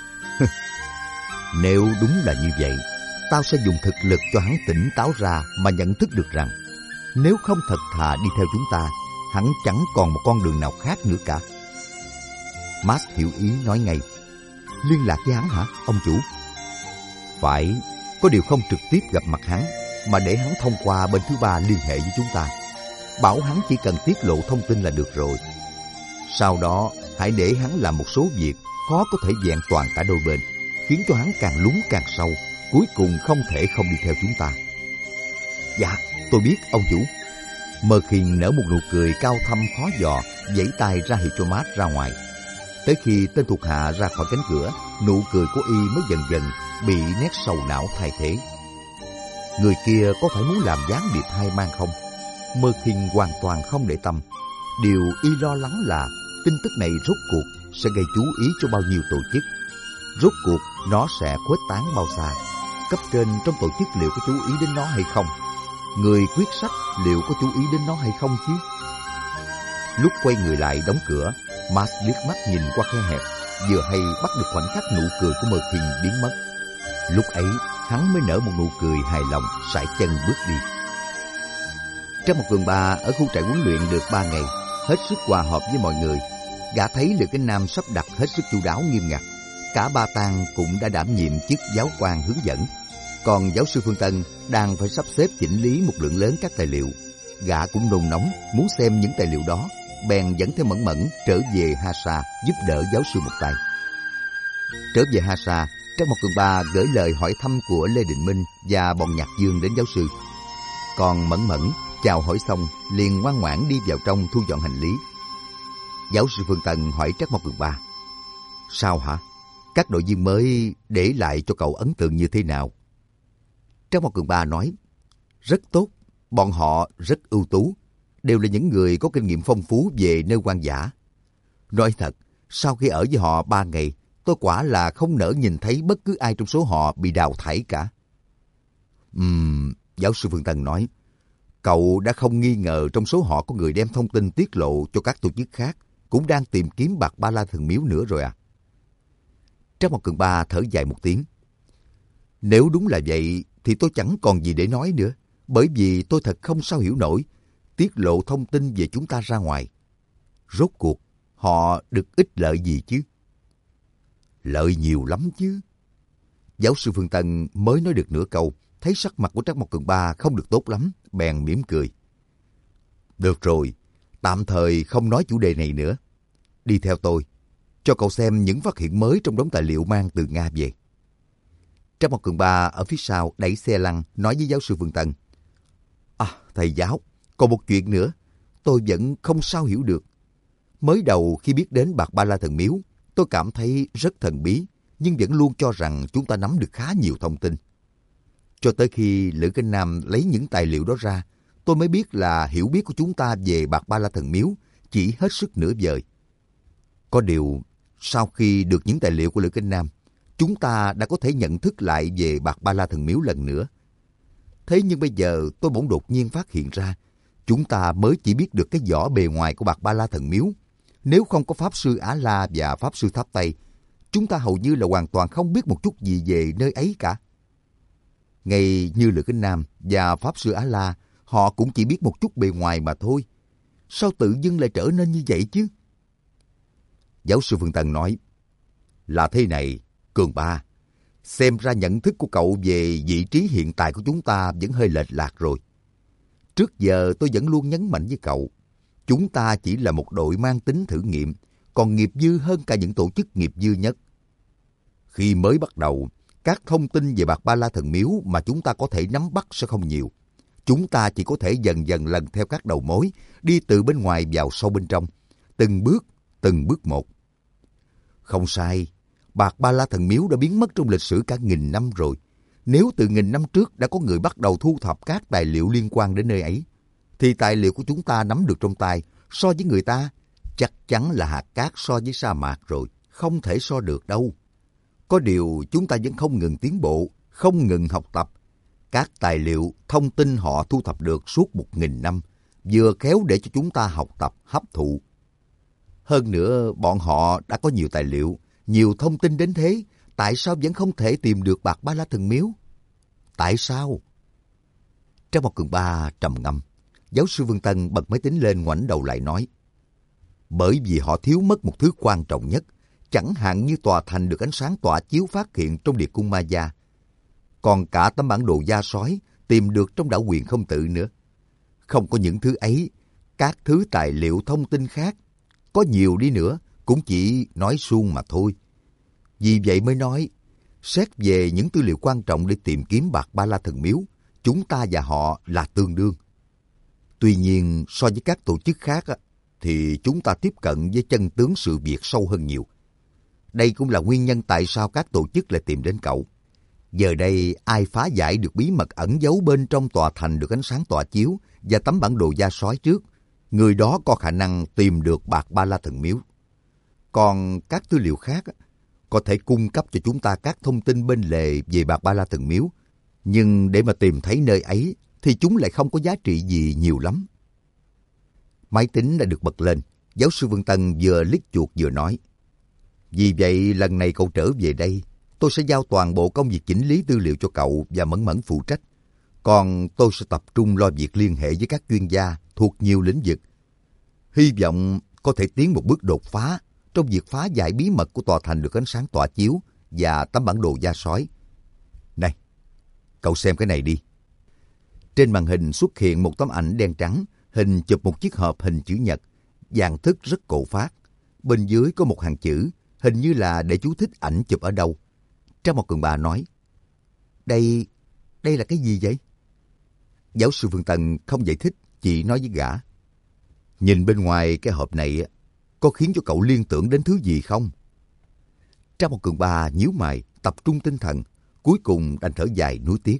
Nếu đúng là như vậy, tao sẽ dùng thực lực cho hắn tỉnh táo ra mà nhận thức được rằng nếu không thật thà đi theo chúng ta, hắn chẳng còn một con đường nào khác nữa cả. Max hiểu ý nói ngay. Liên lạc với hắn hả, ông chủ? Phải, có điều không trực tiếp gặp mặt hắn, mà để hắn thông qua bên thứ ba liên hệ với chúng ta. Bảo hắn chỉ cần tiết lộ thông tin là được rồi. Sau đó, hãy để hắn làm một số việc khó có thể vẹn toàn cả đôi bên, khiến cho hắn càng lún càng sâu, cuối cùng không thể không đi theo chúng ta. Dạ, tôi biết, ông chủ. Merkin nở một nụ cười cao thâm khó dò, vẫy tay ra hiệu cho Max ra ngoài. Tới khi tên thuộc hạ ra khỏi cánh cửa, nụ cười của y mới dần dần bị nét sầu não thay thế. Người kia có phải muốn làm gián điệp hai mang không? Merkin hoàn toàn không để tâm. Điều y lo lắng là tin tức này rốt cuộc sẽ gây chú ý cho bao nhiêu tổ chức. Rốt cuộc nó sẽ khuếch tán bao xa? Cấp trên trong tổ chức liệu có chú ý đến nó hay không? Người quyết sách liệu có chú ý đến nó hay không chứ? Lúc quay người lại đóng cửa, Max liếc mắt nhìn qua khe hẹp, vừa hay bắt được khoảnh khắc nụ cười của Merkin biến mất. Lúc ấy, hắn mới nở một nụ cười hài lòng, sải chân bước đi. Trong một vườn ba ở khu trại huấn luyện được ba ngày, hết sức hòa hợp với mọi người. Gã thấy Lữ Kinh Nam sắp đặt hết sức chu đáo nghiêm ngặt. Cả ba tang cũng đã đảm nhiệm chức giáo quan hướng dẫn. Còn giáo sư Phương Tân đang phải sắp xếp chỉnh lý một lượng lớn các tài liệu. Gã cũng nôn nóng muốn xem những tài liệu đó, bèn dẫn theo Mẫn Mẫn trở về Ha Sa giúp đỡ giáo sư một tay. Trở về Ha Sa, Trắc Mộc Cường Ba gửi lời hỏi thăm của Lê Đình Minh và bọn Nhạc Dương đến giáo sư. Còn Mẫn Mẫn chào hỏi xong liền ngoan ngoãn đi vào trong thu dọn hành lý. Giáo sư Phương Tân hỏi Trắc Mộc Cường Ba: Sao hả? Các đội viên mới để lại cho cậu ấn tượng như thế nào? Trắc Mộc Cường Ba nói: Rất tốt, bọn họ rất ưu tú, đều là những người có kinh nghiệm phong phú về nơi hoang dã. Nói thật, sau khi ở với họ ba ngày, tôi quả là không nỡ nhìn thấy bất cứ ai trong số họ bị đào thải cả. Ừm, giáo sư Phương Tân nói: Cậu đã không nghi ngờ trong số họ có người đem thông tin tiết lộ cho các tổ chức khác, cũng đang tìm kiếm bạc ba la thần miếu nữa rồi à? Trắc Mộc Cường Ba thở dài một tiếng. Nếu đúng là vậy thì tôi chẳng còn gì để nói nữa, bởi vì tôi thật không sao hiểu nổi tiết lộ thông tin về chúng ta ra ngoài. Rốt cuộc họ được ích lợi gì chứ? Lợi nhiều lắm chứ. Giáo sư Phương Tân mới nói được nửa câu, thấy sắc mặt của Trắc Mộc Cường Ba không được tốt lắm, bèn mỉm cười. Được rồi, tạm thời không nói chủ đề này nữa. Đi theo tôi, cho cậu xem những phát hiện mới trong đống tài liệu mang từ Nga về. Trắc Mộc Cường Ba ở phía sau đẩy xe lăn nói với giáo sư Phương Tân: À, thầy giáo, còn một chuyện nữa, tôi vẫn không sao hiểu được. Mới đầu khi biết đến bạc ba la thần miếu, tôi cảm thấy rất thần bí, nhưng vẫn luôn cho rằng chúng ta nắm được khá nhiều thông tin. Cho tới khi Lữ Kinh Nam lấy những tài liệu đó ra, tôi mới biết là hiểu biết của chúng ta về bạc ba la thần miếu chỉ hết sức nửa vời. Có điều, sau khi được những tài liệu của Lữ Kinh Nam, chúng ta đã có thể nhận thức lại về bạc ba la thần miếu lần nữa. Thế nhưng bây giờ tôi bỗng đột nhiên phát hiện ra, chúng ta mới chỉ biết được cái vỏ bề ngoài của bạc ba la thần miếu. Nếu không có Pháp Sư Á La và Pháp Sư Tháp Tây, chúng ta hầu như là hoàn toàn không biết một chút gì về nơi ấy cả. Ngay như Lữ Kinh Nam và Pháp Sư Á La, họ cũng chỉ biết một chút bề ngoài mà thôi. Sao tự dưng lại trở nên như vậy chứ? Giáo sư Phương Tân nói: Là thế này, Cường Ba, xem ra nhận thức của cậu về vị trí hiện tại của chúng ta vẫn hơi lệch lạc rồi. Trước giờ tôi vẫn luôn nhấn mạnh với cậu, chúng ta chỉ là một đội mang tính thử nghiệm, còn nghiệp dư hơn cả những tổ chức nghiệp dư nhất. Khi mới bắt đầu, các thông tin về Bạc Ba La Thần Miếu mà chúng ta có thể nắm bắt sẽ không nhiều. Chúng ta chỉ có thể dần dần lần theo các đầu mối, đi từ bên ngoài vào sâu bên trong, từng bước, từng bước một. Không sai, Bạc Ba La Thần Miếu đã biến mất trong lịch sử cả nghìn năm rồi. Nếu từ nghìn năm trước đã có người bắt đầu thu thập các tài liệu liên quan đến nơi ấy, thì tài liệu của chúng ta nắm được trong tay so với người ta chắc chắn là hạt cát so với sa mạc rồi, không thể so được đâu. Có điều chúng ta vẫn không ngừng tiến bộ, không ngừng học tập. Các tài liệu, thông tin họ thu thập được suốt một nghìn năm, vừa khéo để cho chúng ta học tập, hấp thụ. Hơn nữa, bọn họ đã có nhiều tài liệu, nhiều thông tin đến thế, tại sao vẫn không thể tìm được Bạc Ba La Thần Miếu? Tại sao? Trang một Cường Ba trầm ngâm, giáo sư Vương Tân bật máy tính lên ngoảnh đầu lại nói, bởi vì họ thiếu mất một thứ quan trọng nhất, chẳng hạn như tòa thành được ánh sáng tỏa chiếu phát hiện trong địa cung Maya. Còn cả tấm bản đồ da sói tìm được trong đảo Huyền Không Tự nữa. Không có những thứ ấy, các thứ tài liệu thông tin khác, có nhiều đi nữa, cũng chỉ nói suông mà thôi. Vì vậy mới nói, xét về những tư liệu quan trọng để tìm kiếm Bạc Ba La Thần Miếu, chúng ta và họ là tương đương. Tuy nhiên, so với các tổ chức khác, thì chúng ta tiếp cận với chân tướng sự việc sâu hơn nhiều. Đây cũng là nguyên nhân tại sao các tổ chức lại tìm đến cậu. Giờ đây, ai phá giải được bí mật ẩn giấu bên trong tòa thành được ánh sáng tỏa chiếu và tấm bản đồ da sói trước, người đó có khả năng tìm được Bạc Ba La Thần Miếu. Còn các tư liệu khác có thể cung cấp cho chúng ta các thông tin bên lề về Bạc Ba La Thần Miếu, nhưng để mà tìm thấy nơi ấy thì chúng lại không có giá trị gì nhiều lắm. Máy tính đã được bật lên, giáo sư Vương Tân vừa liếc chuột vừa nói, vì vậy lần này cậu trở về đây, tôi sẽ giao toàn bộ công việc chỉnh lý tư liệu cho cậu và Mẫn Mẫn phụ trách. Còn tôi sẽ tập trung lo việc liên hệ với các chuyên gia thuộc nhiều lĩnh vực. Hy vọng có thể tiến một bước đột phá trong việc phá giải bí mật của tòa thành được ánh sáng tỏa chiếu và tấm bản đồ da sói. Này, cậu xem cái này đi. Trên màn hình xuất hiện một tấm ảnh đen trắng, hình chụp một chiếc hộp hình chữ nhật, dạng thức rất cổ phác. Bên dưới có một hàng chữ, hình như là để chú thích ảnh chụp ở đâu. Trang một Cường Ba nói, Đây, đây là cái gì vậy? Giáo sư Vương Tân không giải thích, chỉ nói với gã, nhìn bên ngoài cái hộp này có khiến cho cậu liên tưởng đến thứ gì không? Trang một Cường Ba nhíu mày, tập trung tinh thần, cuối cùng đành thở dài nuối tiếc.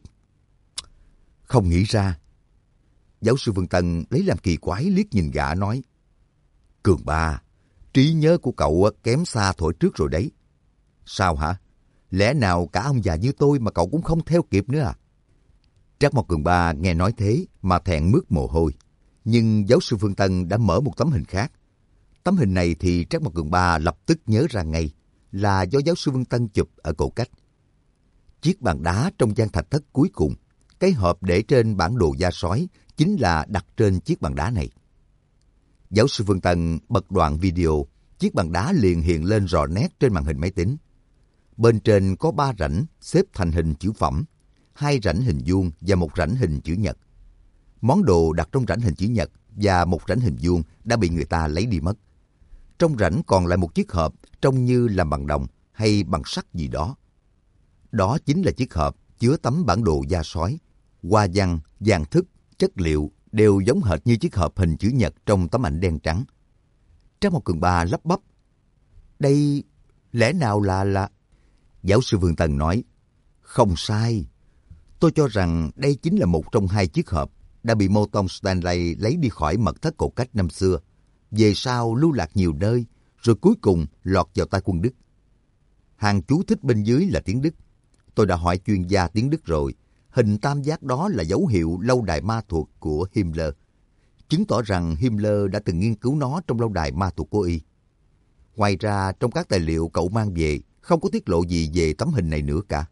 Không nghĩ ra. Giáo sư Vương Tân lấy làm kỳ quái liếc nhìn gã nói, Cường Ba, trí nhớ của cậu kém xa thuở trước rồi đấy. Sao hả? Lẽ nào cả ông già như tôi mà cậu cũng không theo kịp nữa à? Trác Mộc Cường Ba nghe nói thế mà thẹn mướt mồ hôi. Nhưng giáo sư Phương Tân đã mở một tấm hình khác. Tấm hình này thì Trác Mộc Cường Ba lập tức nhớ ra ngay là do giáo sư Phương Tân chụp ở cổ cách. Chiếc bàn đá trong gian thạch thất cuối cùng, cái hộp để trên bản đồ da sói chính là đặt trên chiếc bàn đá này. Giáo sư Phương Tân bật đoạn video, chiếc bàn đá liền hiện lên rõ nét trên màn hình máy tính. Bên trên có ba rãnh xếp thành hình chữ phẩm, hai rãnh hình vuông và một rãnh hình chữ nhật. Món đồ đặt trong rãnh hình chữ nhật và một rãnh hình vuông đã bị người ta lấy đi mất. Trong rãnh còn lại một chiếc hộp trông như làm bằng đồng hay bằng sắt gì đó. Đó chính là chiếc hộp chứa tấm bản đồ da sói. Hoa văn, dạng thức, chất liệu đều giống hệt như chiếc hộp hình chữ nhật trong tấm ảnh đen trắng. Trác Mộc Cường Ba lắp bắp. Đây lẽ nào là là... Giáo sư Vương Tân nói, không sai. Tôi cho rằng đây chính là một trong hai chiếc hộp đã bị Morton Stanley lấy đi khỏi mật thất cổ cách năm xưa. Về sau lưu lạc nhiều nơi, rồi cuối cùng lọt vào tay quân Đức. Hàng chú thích bên dưới là tiếng Đức. Tôi đã hỏi chuyên gia tiếng Đức rồi. Hình tam giác đó là dấu hiệu lâu đài ma thuật của Himmler, chứng tỏ rằng Himmler đã từng nghiên cứu nó trong lâu đài ma thuật của y. Ngoài ra, trong các tài liệu cậu mang về, không có tiết lộ gì về tấm hình này nữa cả.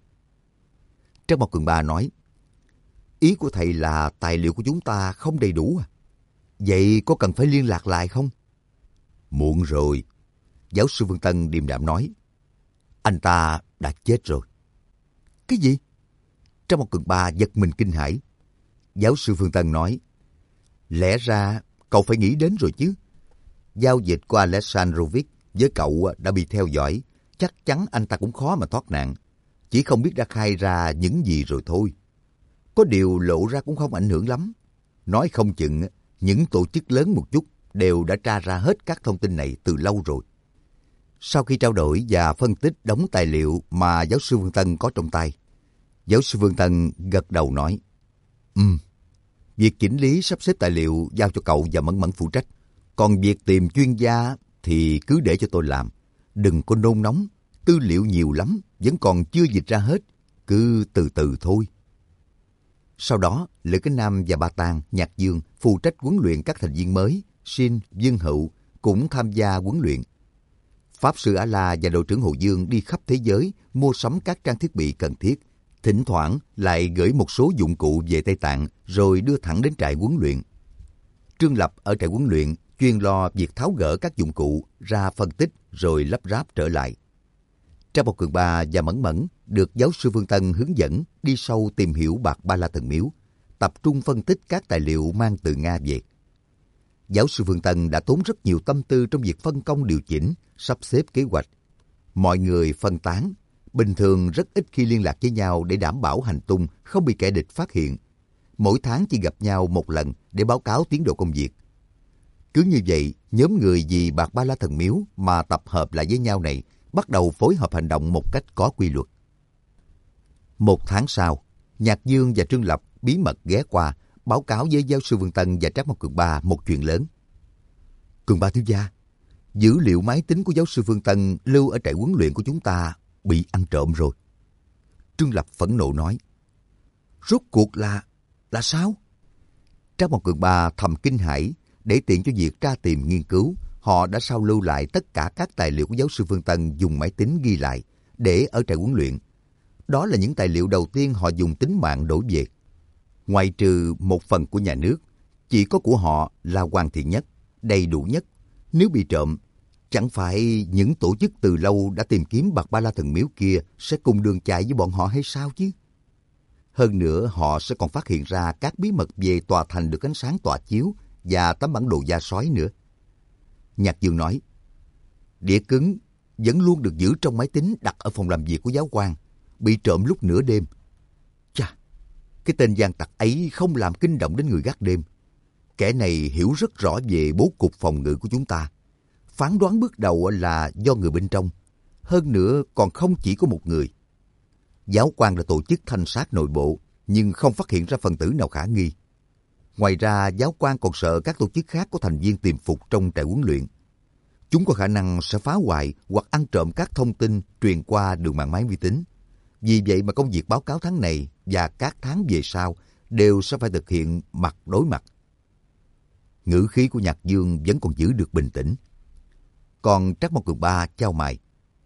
Trác Mộc Cường Ba nói, ý của thầy là tài liệu của chúng ta không đầy đủ à? Vậy có cần phải liên lạc lại không? Muộn rồi. Giáo sư Vương Tân điềm đạm nói, anh ta đã chết rồi. Cái gì? Trác Mộc Cường Ba giật mình kinh hãi. Giáo sư Vương Tân nói, Lẽ ra cậu phải nghĩ đến rồi chứ. Giao dịch của Alexandrovich với cậu đã bị theo dõi, chắc chắn anh ta cũng khó mà thoát nạn. Chỉ không biết đã khai ra những gì rồi thôi. Có điều lộ ra cũng không ảnh hưởng lắm. Nói không chừng những tổ chức lớn một chút đều đã tra ra hết các thông tin này từ lâu rồi. Sau khi trao đổi và phân tích đống tài liệu mà giáo sư Vương Tân có trong tay, giáo sư Vương Tân gật đầu nói, Ừm, việc chỉnh lý sắp xếp tài liệu giao cho cậu và Mẫn Mẫn phụ trách. Còn việc tìm chuyên gia thì cứ để cho tôi làm. Đừng có nôn nóng, tư liệu nhiều lắm, vẫn còn chưa dịch ra hết. Cứ từ từ thôi. Sau đó, Lữ Kính Nam và Ba Tàng, Nhạc Dương phụ trách huấn luyện các thành viên mới. Sin, Dương Hữu cũng tham gia huấn luyện. Pháp sư A-la và đội trưởng Hồ Dương đi khắp thế giới mua sắm các trang thiết bị cần thiết. Thỉnh thoảng lại gửi một số dụng cụ về Tây Tạng rồi đưa thẳng đến trại huấn luyện. Trương Lập ở trại huấn luyện chuyên lo việc tháo gỡ các dụng cụ ra phân tích rồi lắp ráp trở lại. Trang Bảo Cường Ba và Mẫn Mẫn được giáo sư Vương Tân hướng dẫn đi sâu tìm hiểu Bạc Ba La Thần Miếu, tập trung phân tích các tài liệu mang từ Nga về. Giáo sư Vương Tân đã tốn rất nhiều tâm tư trong việc phân công điều chỉnh, sắp xếp kế hoạch. Mọi người phân tán, bình thường rất ít khi liên lạc với nhau để đảm bảo hành tung không bị kẻ địch phát hiện. Mỗi tháng chỉ gặp nhau một lần để báo cáo tiến độ công việc. Cứ như vậy, nhóm người vì Bạc Ba La Thần Miếu mà tập hợp lại với nhau này bắt đầu phối hợp hành động một cách có quy luật. Một tháng sau, Nhạc Dương và Trương Lập bí mật ghé qua báo cáo với giáo sư Vương Tân và Trác Mộc Cường Ba một chuyện lớn. Cường Ba thiếu gia, dữ liệu máy tính của giáo sư Vương Tân lưu ở trại huấn luyện của chúng ta bị ăn trộm rồi. Trương Lập phẫn nộ nói. Rốt cuộc là... là sao? Trác Mộc Cường Ba thầm kinh hãi. Để tiện cho việc tra tìm nghiên cứu, họ đã sao lưu lại tất cả các tài liệu của giáo sư Vương Tân dùng máy tính ghi lại để ở trại huấn luyện. Đó là những tài liệu đầu tiên họ dùng tính mạng đổi về. Ngoài trừ một phần của nhà nước, chỉ có của họ là hoàn thiện nhất, đầy đủ nhất. Nếu bị trộm, chẳng phải những tổ chức từ lâu đã tìm kiếm Bạc Ba La Thần Miếu kia sẽ cùng đường chạy với bọn họ hay sao chứ? Hơn nữa, họ sẽ còn phát hiện ra các bí mật về tòa thành được ánh sáng tỏa chiếu và tấm bản đồ da sói nữa. Nhạc Dương nói, đĩa cứng vẫn luôn được giữ trong máy tính đặt ở phòng làm việc của giáo quan, bị trộm lúc nửa đêm. Chà, cái tên gian tặc ấy không làm kinh động đến người gác đêm. Kẻ này hiểu rất rõ về bố cục phòng ngự của chúng ta. Phán đoán bước đầu là do người bên trong. Hơn nữa còn không chỉ có một người. Giáo quan đã tổ chức thanh sát nội bộ, nhưng không phát hiện ra phần tử nào khả nghi. Ngoài ra, giáo quan còn sợ các tổ chức khác có thành viên tiềm phục trong trại huấn luyện. Chúng có khả năng sẽ phá hoại hoặc ăn trộm các thông tin truyền qua đường mạng máy vi tính. Vì vậy mà công việc báo cáo tháng này và các tháng về sau đều sẽ phải thực hiện mặt đối mặt. Ngữ khí của Nhạc Dương vẫn còn giữ được bình tĩnh. Còn Trác Mộc Cường Ba chau mày.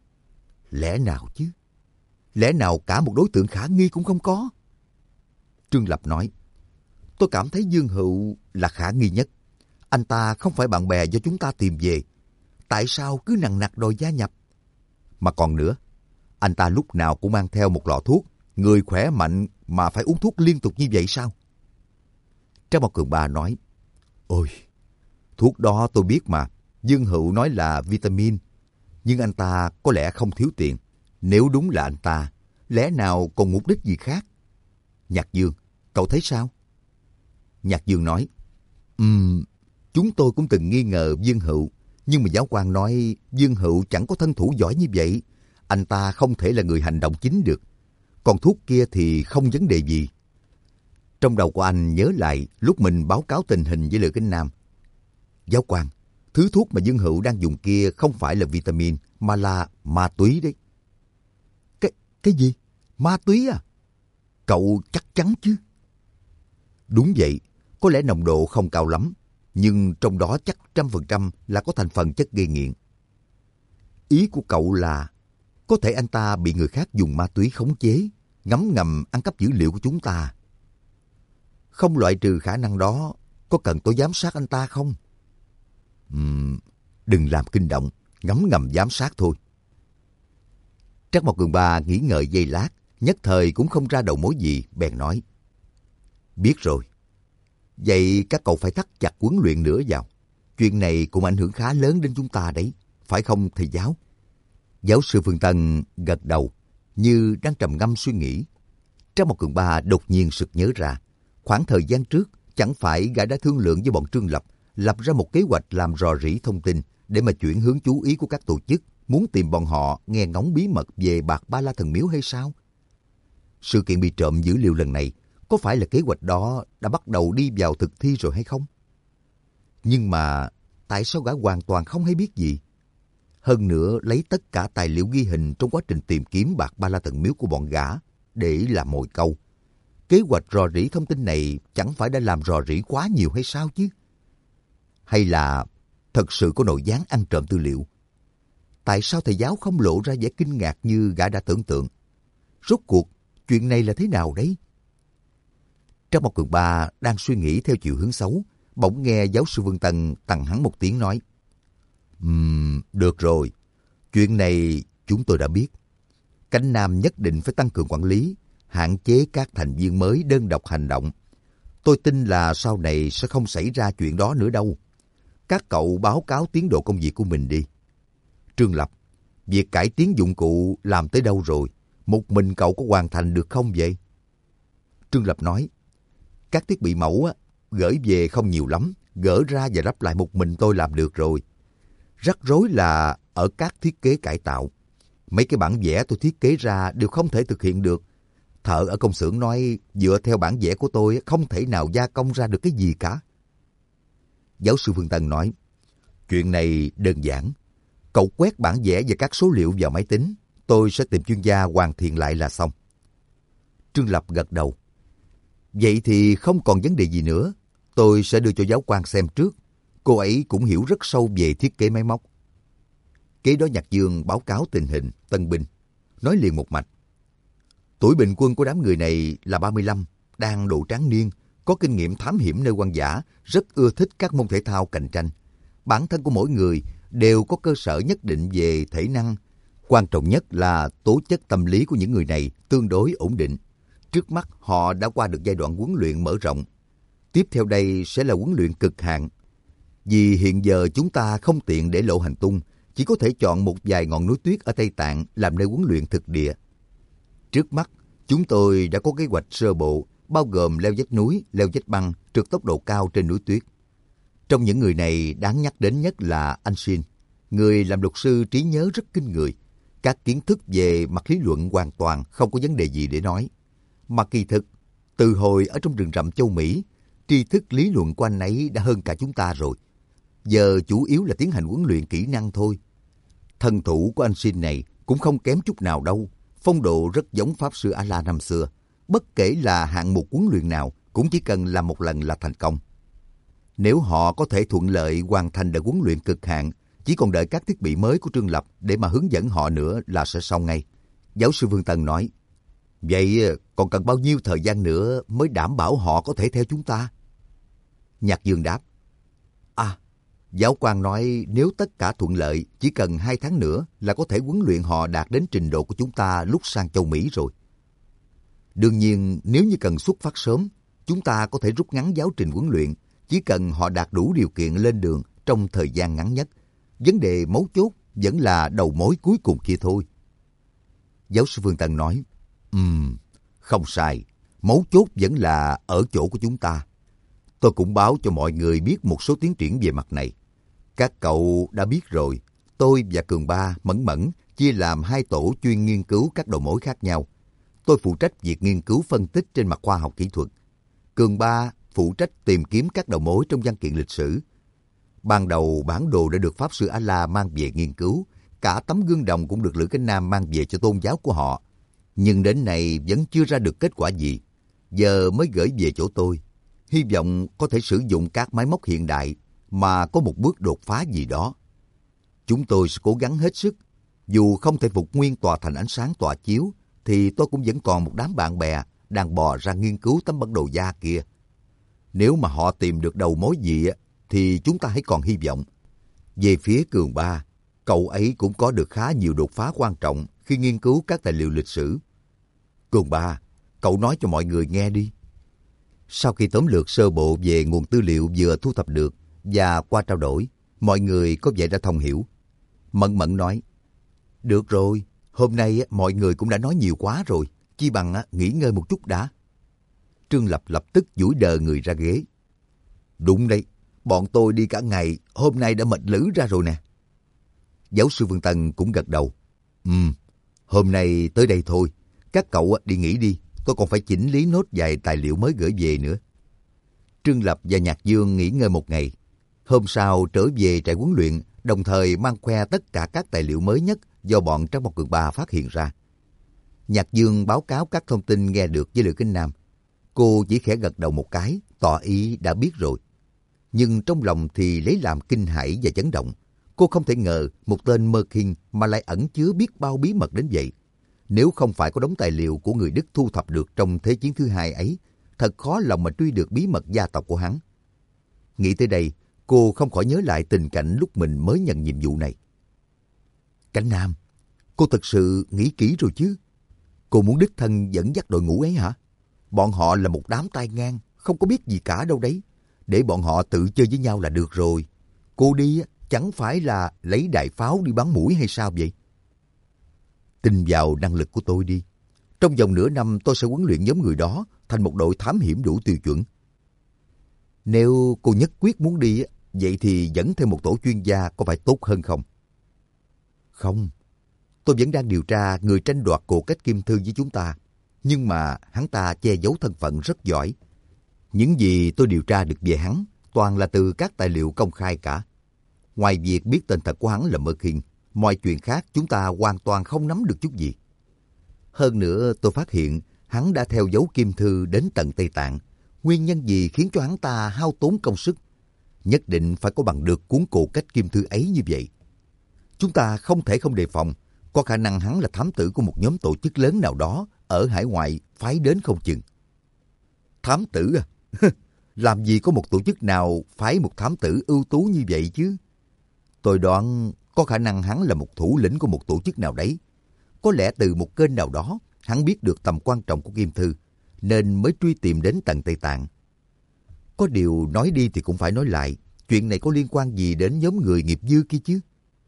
Lẽ nào chứ? Lẽ nào cả một đối tượng khả nghi cũng không có? Trương Lập nói, tôi cảm thấy Dương Hữu là khả nghi nhất. Anh ta không phải bạn bè do chúng ta tìm về. Tại sao cứ nằng nặc đòi gia nhập? Mà còn nữa, anh ta lúc nào cũng mang theo một lọ thuốc. Người khỏe mạnh mà phải uống thuốc liên tục như vậy sao? Trác Mộc Cường Ba nói, ôi, thuốc đó tôi biết mà. Dương Hữu nói là vitamin. Nhưng anh ta có lẽ không thiếu tiền. Nếu đúng là anh ta, lẽ nào còn mục đích gì khác? Nhạc Dương, cậu thấy sao? Nhạc Dương nói, Ừm, chúng tôi cũng từng nghi ngờ Dương Hữu. Nhưng mà giáo quan nói Dương Hữu chẳng có thân thủ giỏi như vậy. Anh ta không thể là người hành động chính được. Còn thuốc kia thì không vấn đề gì. Trong đầu của anh nhớ lại lúc mình báo cáo tình hình với Lữ Kính Nam. Giáo quan, thứ thuốc mà Dương Hữu đang dùng kia không phải là vitamin, mà là ma túy đấy. Cái, cái gì? Ma túy à? Cậu chắc chắn chứ? Đúng vậy, có lẽ nồng độ không cao lắm, nhưng trong đó chắc trăm phần trăm là có thành phần chất gây nghiện. Ý của cậu là có thể anh ta bị người khác dùng ma túy khống chế, ngấm ngầm ăn cắp dữ liệu của chúng ta. Không loại trừ khả năng đó, có cần tôi giám sát anh ta không? Uhm, đừng làm kinh động, ngấm ngầm giám sát thôi. Trác Mộc Cường Ba nghĩ ngợi giây lát, nhất thời cũng không ra đầu mối gì, bèn nói. Biết rồi. Vậy các cậu phải thắt chặt huấn luyện nữa vào. Chuyện này cũng ảnh hưởng khá lớn đến chúng ta đấy, phải không thầy giáo? Giáo sư Phương Tân gật đầu, như đang trầm ngâm suy nghĩ. Trang một Cường Ba đột nhiên sực nhớ ra, khoảng thời gian trước, chẳng phải gã đã thương lượng với bọn Trương Lập, lập ra một kế hoạch làm rò rỉ thông tin để mà chuyển hướng chú ý của các tổ chức, muốn tìm bọn họ nghe ngóng bí mật về bạc Ba La Thần Miếu hay sao? Sự kiện bị trộm dữ liệu lần này, có phải là kế hoạch đó đã bắt đầu đi vào thực thi rồi hay không? Nhưng mà tại sao gã hoàn toàn không hay biết gì? Hơn nữa lấy tất cả tài liệu ghi hình trong quá trình tìm kiếm bạc Ba La Thần Miếu của bọn gã để làm mồi câu. Kế hoạch rò rỉ thông tin này chẳng phải đã làm rò rỉ quá nhiều hay sao chứ? Hay là thật sự có nội gián ăn trộm tư liệu? Tại sao thầy giáo không lộ ra vẻ kinh ngạc như gã đã tưởng tượng? Rốt cuộc, chuyện này là thế nào đấy? Trang một Cường Ba đang suy nghĩ theo chiều hướng xấu, bỗng nghe giáo sư Vương Tân tằng hắn một tiếng nói. Ừm, được rồi, chuyện này chúng tôi đã biết. Cánh Nam nhất định phải tăng cường quản lý, hạn chế các thành viên mới đơn độc hành động. Tôi tin là sau này sẽ không xảy ra chuyện đó nữa đâu. Các cậu báo cáo tiến độ công việc của mình đi. Trương Lập, việc cải tiến dụng cụ làm tới đâu rồi? Một mình cậu có hoàn thành được không vậy? Trương Lập nói, các thiết bị mẫu á, gửi về không nhiều lắm, gỡ ra và lắp lại một mình tôi làm được rồi. Rắc rối là ở các thiết kế cải tạo. Mấy cái bản vẽ tôi thiết kế ra đều không thể thực hiện được. Thợ ở công xưởng nói dựa theo bản vẽ của tôi không thể nào gia công ra được cái gì cả. Giáo sư Phương Tân nói, chuyện này đơn giản. Cậu quét bản vẽ và các số liệu vào máy tính, tôi sẽ tìm chuyên gia hoàn thiện lại là xong. Trương Lập gật đầu. Vậy thì không còn vấn đề gì nữa. Tôi sẽ đưa cho giáo quan xem trước. Cô ấy cũng hiểu rất sâu về thiết kế máy móc. Kế đó Nhạc Dương báo cáo tình hình tân binh, nói liền một mạch. Tuổi bình quân của đám người này là ba mươi lăm, đang độ tráng niên, có kinh nghiệm thám hiểm nơi hoang dã, rất ưa thích các môn thể thao cạnh tranh. Bản thân của mỗi người đều có cơ sở nhất định về thể năng. Quan trọng nhất là tố chất tâm lý của những người này tương đối ổn định. Trước mắt họ đã qua được giai đoạn huấn luyện mở rộng. Tiếp theo đây sẽ là huấn luyện cực hạn. Vì hiện giờ chúng ta không tiện để lộ hành tung, chỉ có thể chọn một vài ngọn núi tuyết ở Tây Tạng làm nơi huấn luyện thực địa. Trước mắt, chúng tôi đã có kế hoạch sơ bộ, bao gồm leo vách núi, leo vách băng, trượt tốc độ cao trên núi tuyết. Trong những người này đáng nhắc đến nhất là anh Shin, người làm luật sư trí nhớ rất kinh người. Các kiến thức về mặt lý luận hoàn toàn không có vấn đề gì để nói. Mà kỳ thực, từ hồi ở trong rừng rậm châu Mỹ, tri thức lý luận của anh ấy đã hơn cả chúng ta rồi. Giờ chủ yếu là tiến hành huấn luyện kỹ năng thôi. Thân thủ của anh Shin này cũng không kém chút nào đâu. Phong độ rất giống Pháp Sư A-la năm xưa. Bất kể là hạng mục huấn luyện nào, cũng chỉ cần làm một lần là thành công. Nếu họ có thể thuận lợi hoàn thành đợt huấn luyện cực hạn, chỉ còn đợi các thiết bị mới của Trương Lập để mà hướng dẫn họ nữa là sẽ xong ngay. Giáo sư Vương Tân nói, vậy còn cần bao nhiêu thời gian nữa mới đảm bảo họ có thể theo chúng ta? Nhạc Dương đáp, À, giáo quan nói nếu tất cả thuận lợi, chỉ cần hai tháng nữa là có thể huấn luyện họ đạt đến trình độ của chúng ta lúc sang châu Mỹ rồi. Đương nhiên, nếu như cần xuất phát sớm, chúng ta có thể rút ngắn giáo trình huấn luyện, chỉ cần họ đạt đủ điều kiện lên đường trong thời gian ngắn nhất. Vấn đề mấu chốt vẫn là đầu mối cuối cùng kia thôi. Giáo sư Phương Tân nói, Ừm, không sai, mấu chốt vẫn là ở chỗ của chúng ta. Tôi cũng báo cho mọi người biết một số tiến triển về mặt này. Các cậu đã biết rồi, tôi và Cường Ba, Mẫn Mẫn chia làm hai tổ chuyên nghiên cứu các đầu mối khác nhau. Tôi phụ trách việc nghiên cứu phân tích trên mặt khoa học kỹ thuật. Cường Ba phụ trách tìm kiếm các đầu mối trong văn kiện lịch sử. Ban đầu bản đồ đã được Pháp Sư A-la mang về nghiên cứu, cả tấm gương đồng cũng được Lữ Cánh Nam mang về cho tôn giáo của họ. Nhưng đến nay vẫn chưa ra được kết quả gì. Giờ mới gửi về chỗ tôi. Hy vọng có thể sử dụng các máy móc hiện đại mà có một bước đột phá gì đó. Chúng tôi sẽ cố gắng hết sức. Dù không thể phục nguyên tòa thành ánh sáng tỏa chiếu, thì tôi cũng vẫn còn một đám bạn bè đang bò ra nghiên cứu tấm bản đồ da kia. Nếu mà họ tìm được đầu mối gì thì chúng ta hãy còn hy vọng. Về phía Cường Ba, cậu ấy cũng có được khá nhiều đột phá quan trọng khi nghiên cứu các tài liệu lịch sử. Cường Ba, cậu nói cho mọi người nghe đi. Sau khi tóm lược sơ bộ về nguồn tư liệu vừa thu thập được và qua trao đổi, mọi người có vẻ đã thông hiểu. Mẫn Mẫn nói, được rồi, hôm nay mọi người cũng đã nói nhiều quá rồi, chi bằng nghỉ ngơi một chút đã. Trương Lập lập tức duỗi đờ người ra ghế. Đúng đấy, bọn tôi đi cả ngày, hôm nay đã mệt lử ra rồi nè. Giáo sư Vương Tân cũng gật đầu. Ừm, hôm nay tới đây thôi, các cậu đi nghỉ đi, tôi còn phải chỉnh lý nốt vài tài liệu mới gửi về nữa. Trương Lập và Nhạc Dương nghỉ ngơi một ngày. Hôm sau trở về trại huấn luyện, đồng thời mang khoe tất cả các tài liệu mới nhất do bọn Trắc Mộc Cường Ba phát hiện ra. Nhạc Dương báo cáo các thông tin nghe được với Lữ Kính Nam. Cô chỉ khẽ gật đầu một cái, tỏ ý đã biết rồi. Nhưng trong lòng thì lấy làm kinh hãi và chấn động. Cô không thể ngờ một tên Mơ Kinh mà lại ẩn chứa biết bao bí mật đến vậy. Nếu không phải có đống tài liệu của người Đức thu thập được trong Thế chiến thứ hai ấy, thật khó lòng mà truy được bí mật gia tộc của hắn. Nghĩ tới đây, cô không khỏi nhớ lại tình cảnh lúc mình mới nhận nhiệm vụ này. Cảnh Nam, cô thật sự nghĩ kỹ rồi chứ? Cô muốn đích thân dẫn dắt đội ngũ ấy hả? Bọn họ là một đám tai ngang, không có biết gì cả đâu đấy. Để bọn họ tự chơi với nhau là được rồi. Cô đi chẳng phải là lấy đại pháo đi bắn mũi hay sao vậy? Tin vào năng lực của tôi đi. Trong vòng nửa năm tôi sẽ huấn luyện nhóm người đó thành một đội thám hiểm đủ tiêu chuẩn. Nếu cô nhất quyết muốn đi, vậy thì dẫn thêm một tổ chuyên gia có phải tốt hơn không? Không, tôi vẫn đang điều tra người tranh đoạt cổ cách kim thư với chúng ta. Nhưng mà hắn ta che giấu thân phận rất giỏi. Những gì tôi điều tra được về hắn toàn là từ các tài liệu công khai cả. Ngoài việc biết tên thật của hắn là Mơ Kinh, mọi chuyện khác chúng ta hoàn toàn không nắm được chút gì. Hơn nữa tôi phát hiện hắn đã theo dấu kim thư đến tận Tây Tạng. Nguyên nhân gì khiến cho hắn ta hao tốn công sức? Nhất định phải có bằng được cuốn cổ cách kim thư ấy như vậy. Chúng ta không thể không đề phòng. Có khả năng hắn là thám tử của một nhóm tổ chức lớn nào đó ở hải ngoại phái đến không chừng. Thám tử à? Làm gì có một tổ chức nào phái một thám tử ưu tú như vậy chứ? Tôi đoán có khả năng hắn là một thủ lĩnh của một tổ chức nào đấy. Có lẽ từ một kênh nào đó, hắn biết được tầm quan trọng của kim thư, nên mới truy tìm đến tận Tây Tạng. Có điều nói đi thì cũng phải nói lại, chuyện này có liên quan gì đến nhóm người nghiệp dư kia chứ?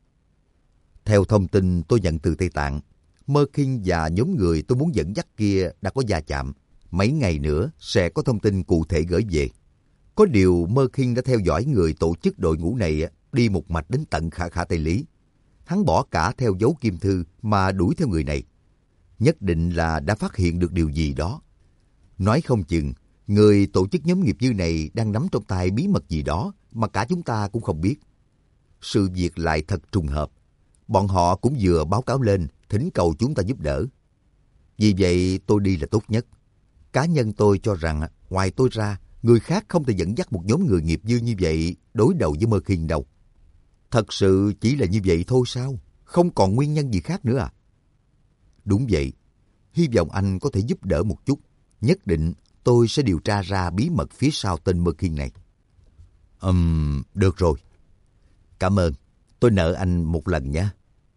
Theo thông tin tôi nhận từ Tây Tạng, Mơ Kinh và nhóm người tôi muốn dẫn dắt kia đã có va chạm. Mấy ngày nữa sẽ có thông tin cụ thể gửi về. Có điều Mơ Kinh đã theo dõi người tổ chức đội ngũ này đi một mạch đến tận Khả Khả Tây Lý. Hắn bỏ cả theo dấu kim thư mà đuổi theo người này. Nhất định là đã phát hiện được điều gì đó. Nói không chừng, người tổ chức nhóm nghiệp dư này đang nắm trong tay bí mật gì đó mà cả chúng ta cũng không biết. Sự việc lại thật trùng hợp. Bọn họ cũng vừa báo cáo lên, thỉnh cầu chúng ta giúp đỡ. Vì vậy tôi đi là tốt nhất. Cá nhân tôi cho rằng ngoài tôi ra, người khác không thể dẫn dắt một nhóm người nghiệp dư như vậy đối đầu với Mơ Kinh đâu. Thật sự chỉ là như vậy thôi sao? Không còn nguyên nhân gì khác nữa à? Đúng vậy. Hy vọng anh có thể giúp đỡ một chút. Nhất định tôi sẽ điều tra ra bí mật phía sau tên Mơ Kinh này. Ừm, um, được rồi. Cảm ơn. Tôi nợ anh một lần nhé.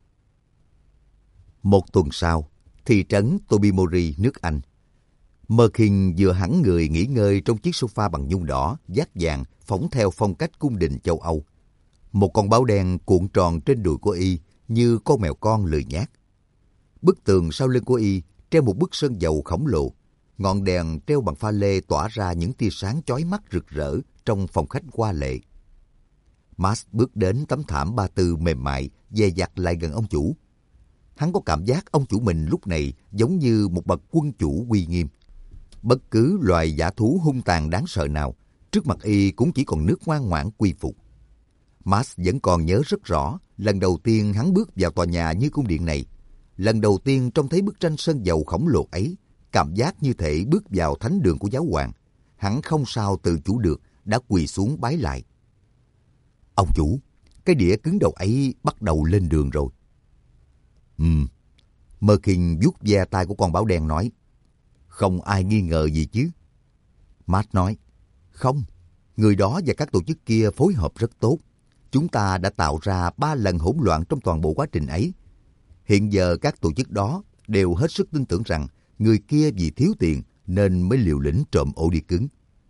Một tuần sau, thị trấn Tobimori, nước Anh. Mơ Kinh vừa hẳn người nghỉ ngơi trong chiếc sofa bằng nhung đỏ, dát vàng, phóng theo phong cách cung đình châu Âu. Một con báo đen cuộn tròn trên đùi của y như con mèo con lười nhác. Bức tường sau lưng của y treo một bức sơn dầu khổng lồ. Ngọn đèn treo bằng pha lê tỏa ra những tia sáng chói mắt rực rỡ trong phòng khách hoa lệ. Max bước đến tấm thảm ba tư mềm mại, dè dặt lại gần ông chủ. Hắn có cảm giác ông chủ mình lúc này giống như một bậc quân chủ uy nghiêm. Bất cứ loài dã thú hung tàn đáng sợ nào, trước mặt y cũng chỉ còn nước ngoan ngoãn quy phục. Max vẫn còn nhớ rất rõ, lần đầu tiên hắn bước vào tòa nhà như cung điện này. Lần đầu tiên trông thấy bức tranh sơn dầu khổng lồ ấy, cảm giác như thể bước vào thánh đường của giáo hoàng. Hắn không sao tự chủ được, đã quỳ xuống bái lại. Ông chủ, cái đĩa cứng đầu ấy bắt đầu lên đường rồi. Ừm. Mơ Kinh vuốt ve tai của con báo đen nói. Không ai nghi ngờ gì chứ? Matt nói. Không, người đó và các tổ chức kia phối hợp rất tốt. Chúng ta đã tạo ra ba lần hỗn loạn trong toàn bộ quá trình ấy. Hiện giờ các tổ chức đó đều hết sức tin tưởng rằng người kia vì thiếu tiền nên mới liều lĩnh trộm ổ đĩa cứng.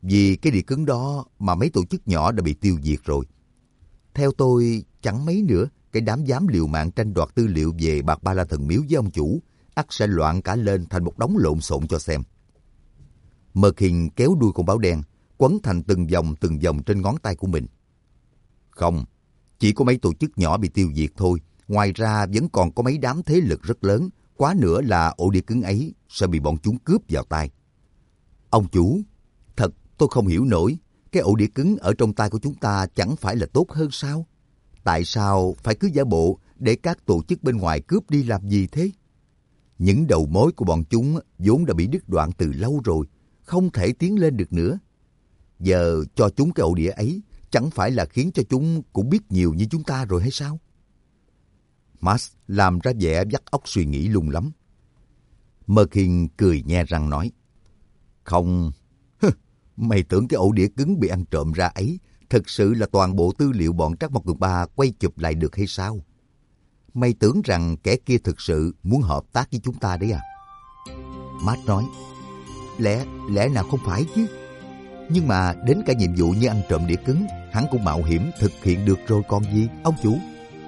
Vì cái địa cứng đó mà mấy tổ chức nhỏ đã bị tiêu diệt rồi. Theo tôi, chẳng mấy nữa, cái đám dám liều mạng tranh đoạt tư liệu về Bạc Ba La Thần Miếu với ông chủ, ắt sẽ loạn cả lên thành một đống lộn xộn cho xem. Merkin kéo đuôi con báo đen, quấn thành từng vòng từng vòng trên ngón tay của mình. Không, chỉ có mấy tổ chức nhỏ bị tiêu diệt thôi. Ngoài ra vẫn còn có mấy đám thế lực rất lớn, quá nữa là ổ đĩa cứng ấy sẽ bị bọn chúng cướp vào tay. Ông chủ, thật tôi không hiểu nổi, cái ổ đĩa cứng ở trong tay của chúng ta chẳng phải là tốt hơn sao? Tại sao phải cứ giả bộ để các tổ chức bên ngoài cướp đi làm gì thế? Những đầu mối của bọn chúng vốn đã bị đứt đoạn từ lâu rồi, không thể tiến lên được nữa. Giờ cho chúng cái ổ đĩa ấy, chẳng phải là khiến cho chúng cũng biết nhiều như chúng ta rồi hay sao? Max làm ra vẻ vắt óc suy nghĩ lung lắm. Merkin cười nhe răng nói, không, mày tưởng cái ổ đĩa cứng bị ăn trộm ra ấy thực sự là toàn bộ tư liệu bọn Trắc Mộc Cường Ba quay chụp lại được hay sao? Mày tưởng rằng kẻ kia thực sự muốn hợp tác với chúng ta đấy à? Max nói, lẽ, lẽ nào không phải chứ? Nhưng mà đến cả nhiệm vụ như ăn trộm đĩa cứng, hắn cũng mạo hiểm thực hiện được rồi còn gì, ông chủ.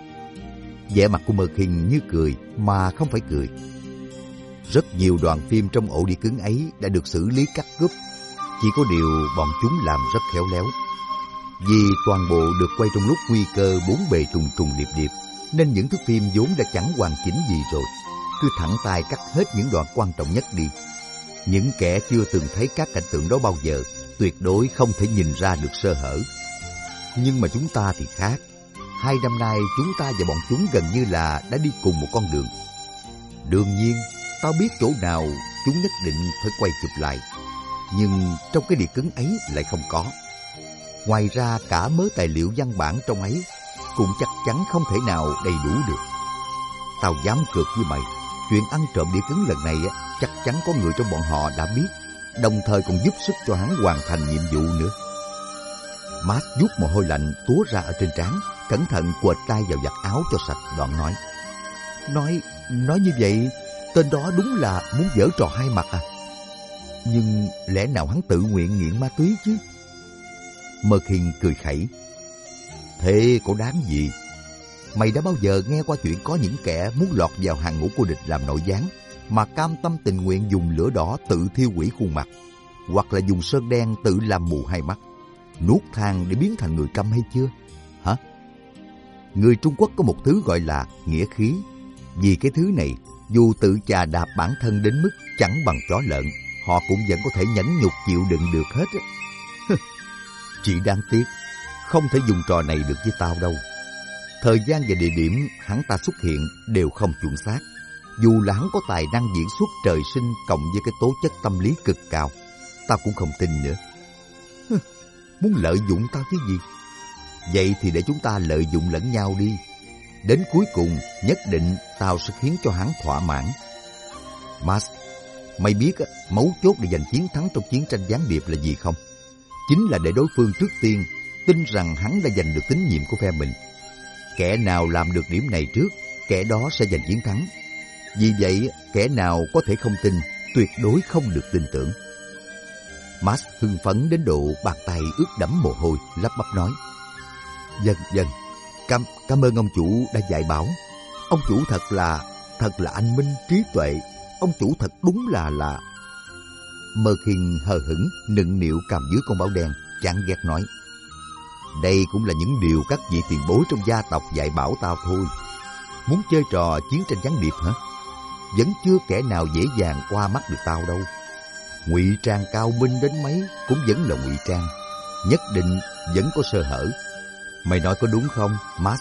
Vẻ mặt của Merkin như cười mà không phải cười. Rất nhiều đoạn phim trong ổ đĩa cứng ấy đã được xử lý cắt cúp. Chỉ có điều bọn chúng làm rất khéo léo. Vì toàn bộ được quay trong lúc nguy cơ bốn bề trùng trùng điệp điệp, nên những thước phim vốn đã chẳng hoàn chỉnh gì rồi, cứ thẳng tay cắt hết những đoạn quan trọng nhất đi. Những kẻ chưa từng thấy các cảnh tượng đó bao giờ tuyệt đối không thể nhìn ra được sơ hở. Nhưng mà chúng ta thì khác. Hai năm nay chúng ta và bọn chúng gần như là đã đi cùng một con đường. Đương nhiên, tao biết chỗ nào chúng nhất định phải quay chụp lại. Nhưng trong cái đĩa cứng ấy lại không có. Ngoài ra cả mớ tài liệu văn bản trong ấy cũng chắc chắn không thể nào đầy đủ được. Tao dám cược với mày, chuyện ăn trộm đĩa cứng lần này chắc chắn có người trong bọn họ đã biết, đồng thời còn giúp sức cho hắn hoàn thành nhiệm vụ nữa. Max vuốt mồ hôi lạnh túa ra ở trên trán, cẩn thận quệt tay vào giặt áo cho sạch, đoạn nói. Nói, nói như vậy, tên đó đúng là muốn giở trò hai mặt à? Nhưng lẽ nào hắn tự nguyện nghiện ma túy chứ? Merkin cười khẩy. Thế có đáng gì? Mày đã bao giờ nghe qua chuyện có những kẻ muốn lọt vào hàng ngũ của địch làm nội gián, mà cam tâm tình nguyện dùng lửa đỏ tự thiêu hủy khuôn mặt, hoặc là dùng sơn đen tự làm mù hai mắt, nuốt than để biến thành người câm hay chưa? Hả? Người Trung Quốc có một thứ gọi là nghĩa khí. Vì cái thứ này, dù tự chà đạp bản thân đến mức chẳng bằng chó lợn, họ cũng vẫn có thể nhẫn nhục chịu đựng được hết. Chỉ đáng tiếc, không thể dùng trò này được với tao đâu. Thời gian và địa điểm hắn ta xuất hiện đều không chuẩn xác. Dù là hắn có tài năng diễn xuất trời sinh cộng với cái tố chất tâm lý cực cao, tao cũng không tin nữa. Muốn lợi dụng tao chứ gì? Vậy thì để chúng ta lợi dụng lẫn nhau đi. Đến cuối cùng, nhất định tao sẽ khiến cho hắn thỏa mãn. Max, mày biết mấu chốt để giành chiến thắng trong chiến tranh gián điệp là gì không? Chính là để đối phương trước tiên tin rằng hắn đã giành được tín nhiệm của phe mình. Kẻ nào làm được điểm này trước, kẻ đó sẽ giành chiến thắng. Vì vậy, kẻ nào có thể không tin, tuyệt đối không được tin tưởng. Max hưng phấn đến độ bàn tay ướt đẫm mồ hôi, lắp bắp nói. Vâng, vâng, cảm, cảm ơn ông chủ đã dạy bảo. Ông chủ thật là, thật là anh minh, trí tuệ. Ông chủ thật đúng là là... Merkin hờ hững, nựng nịu cầm dưới con báo đen, chán ghét nói. Đây cũng là những điều các vị tiền bối trong gia tộc dạy bảo tao thôi. Muốn chơi trò chiến tranh gián điệp hả? Vẫn chưa kẻ nào dễ dàng qua mắt được tao đâu. Ngụy trang cao minh đến mấy cũng vẫn là ngụy trang, nhất định vẫn có sơ hở. Mày nói có đúng không, Max?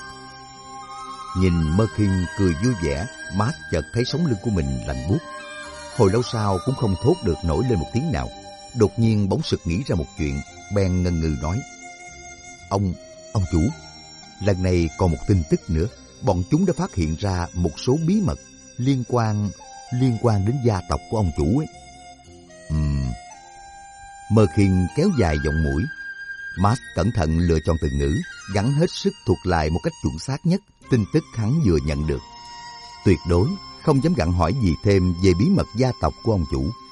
Nhìn Merkin cười vui vẻ, Max chợt thấy sống lưng của mình lạnh buốt. Hồi lâu sau cũng không thốt được nổi lên một tiếng nào. Đột nhiên bỗng sực nghĩ ra một chuyện, bèn ngần ngừ nói. Ông, ông chủ, lần này còn một tin tức nữa. Bọn chúng đã phát hiện ra một số bí mật liên quan liên quan đến gia tộc của ông chủ ấy. Ừm. Merkin kéo dài giọng mũi. Max cẩn thận lựa chọn từ ngữ, gắng hết sức thuật lại một cách chuẩn xác nhất tin tức hắn vừa nhận được. Tuyệt đối không dám gặng hỏi gì thêm về bí mật gia tộc của ông chủ.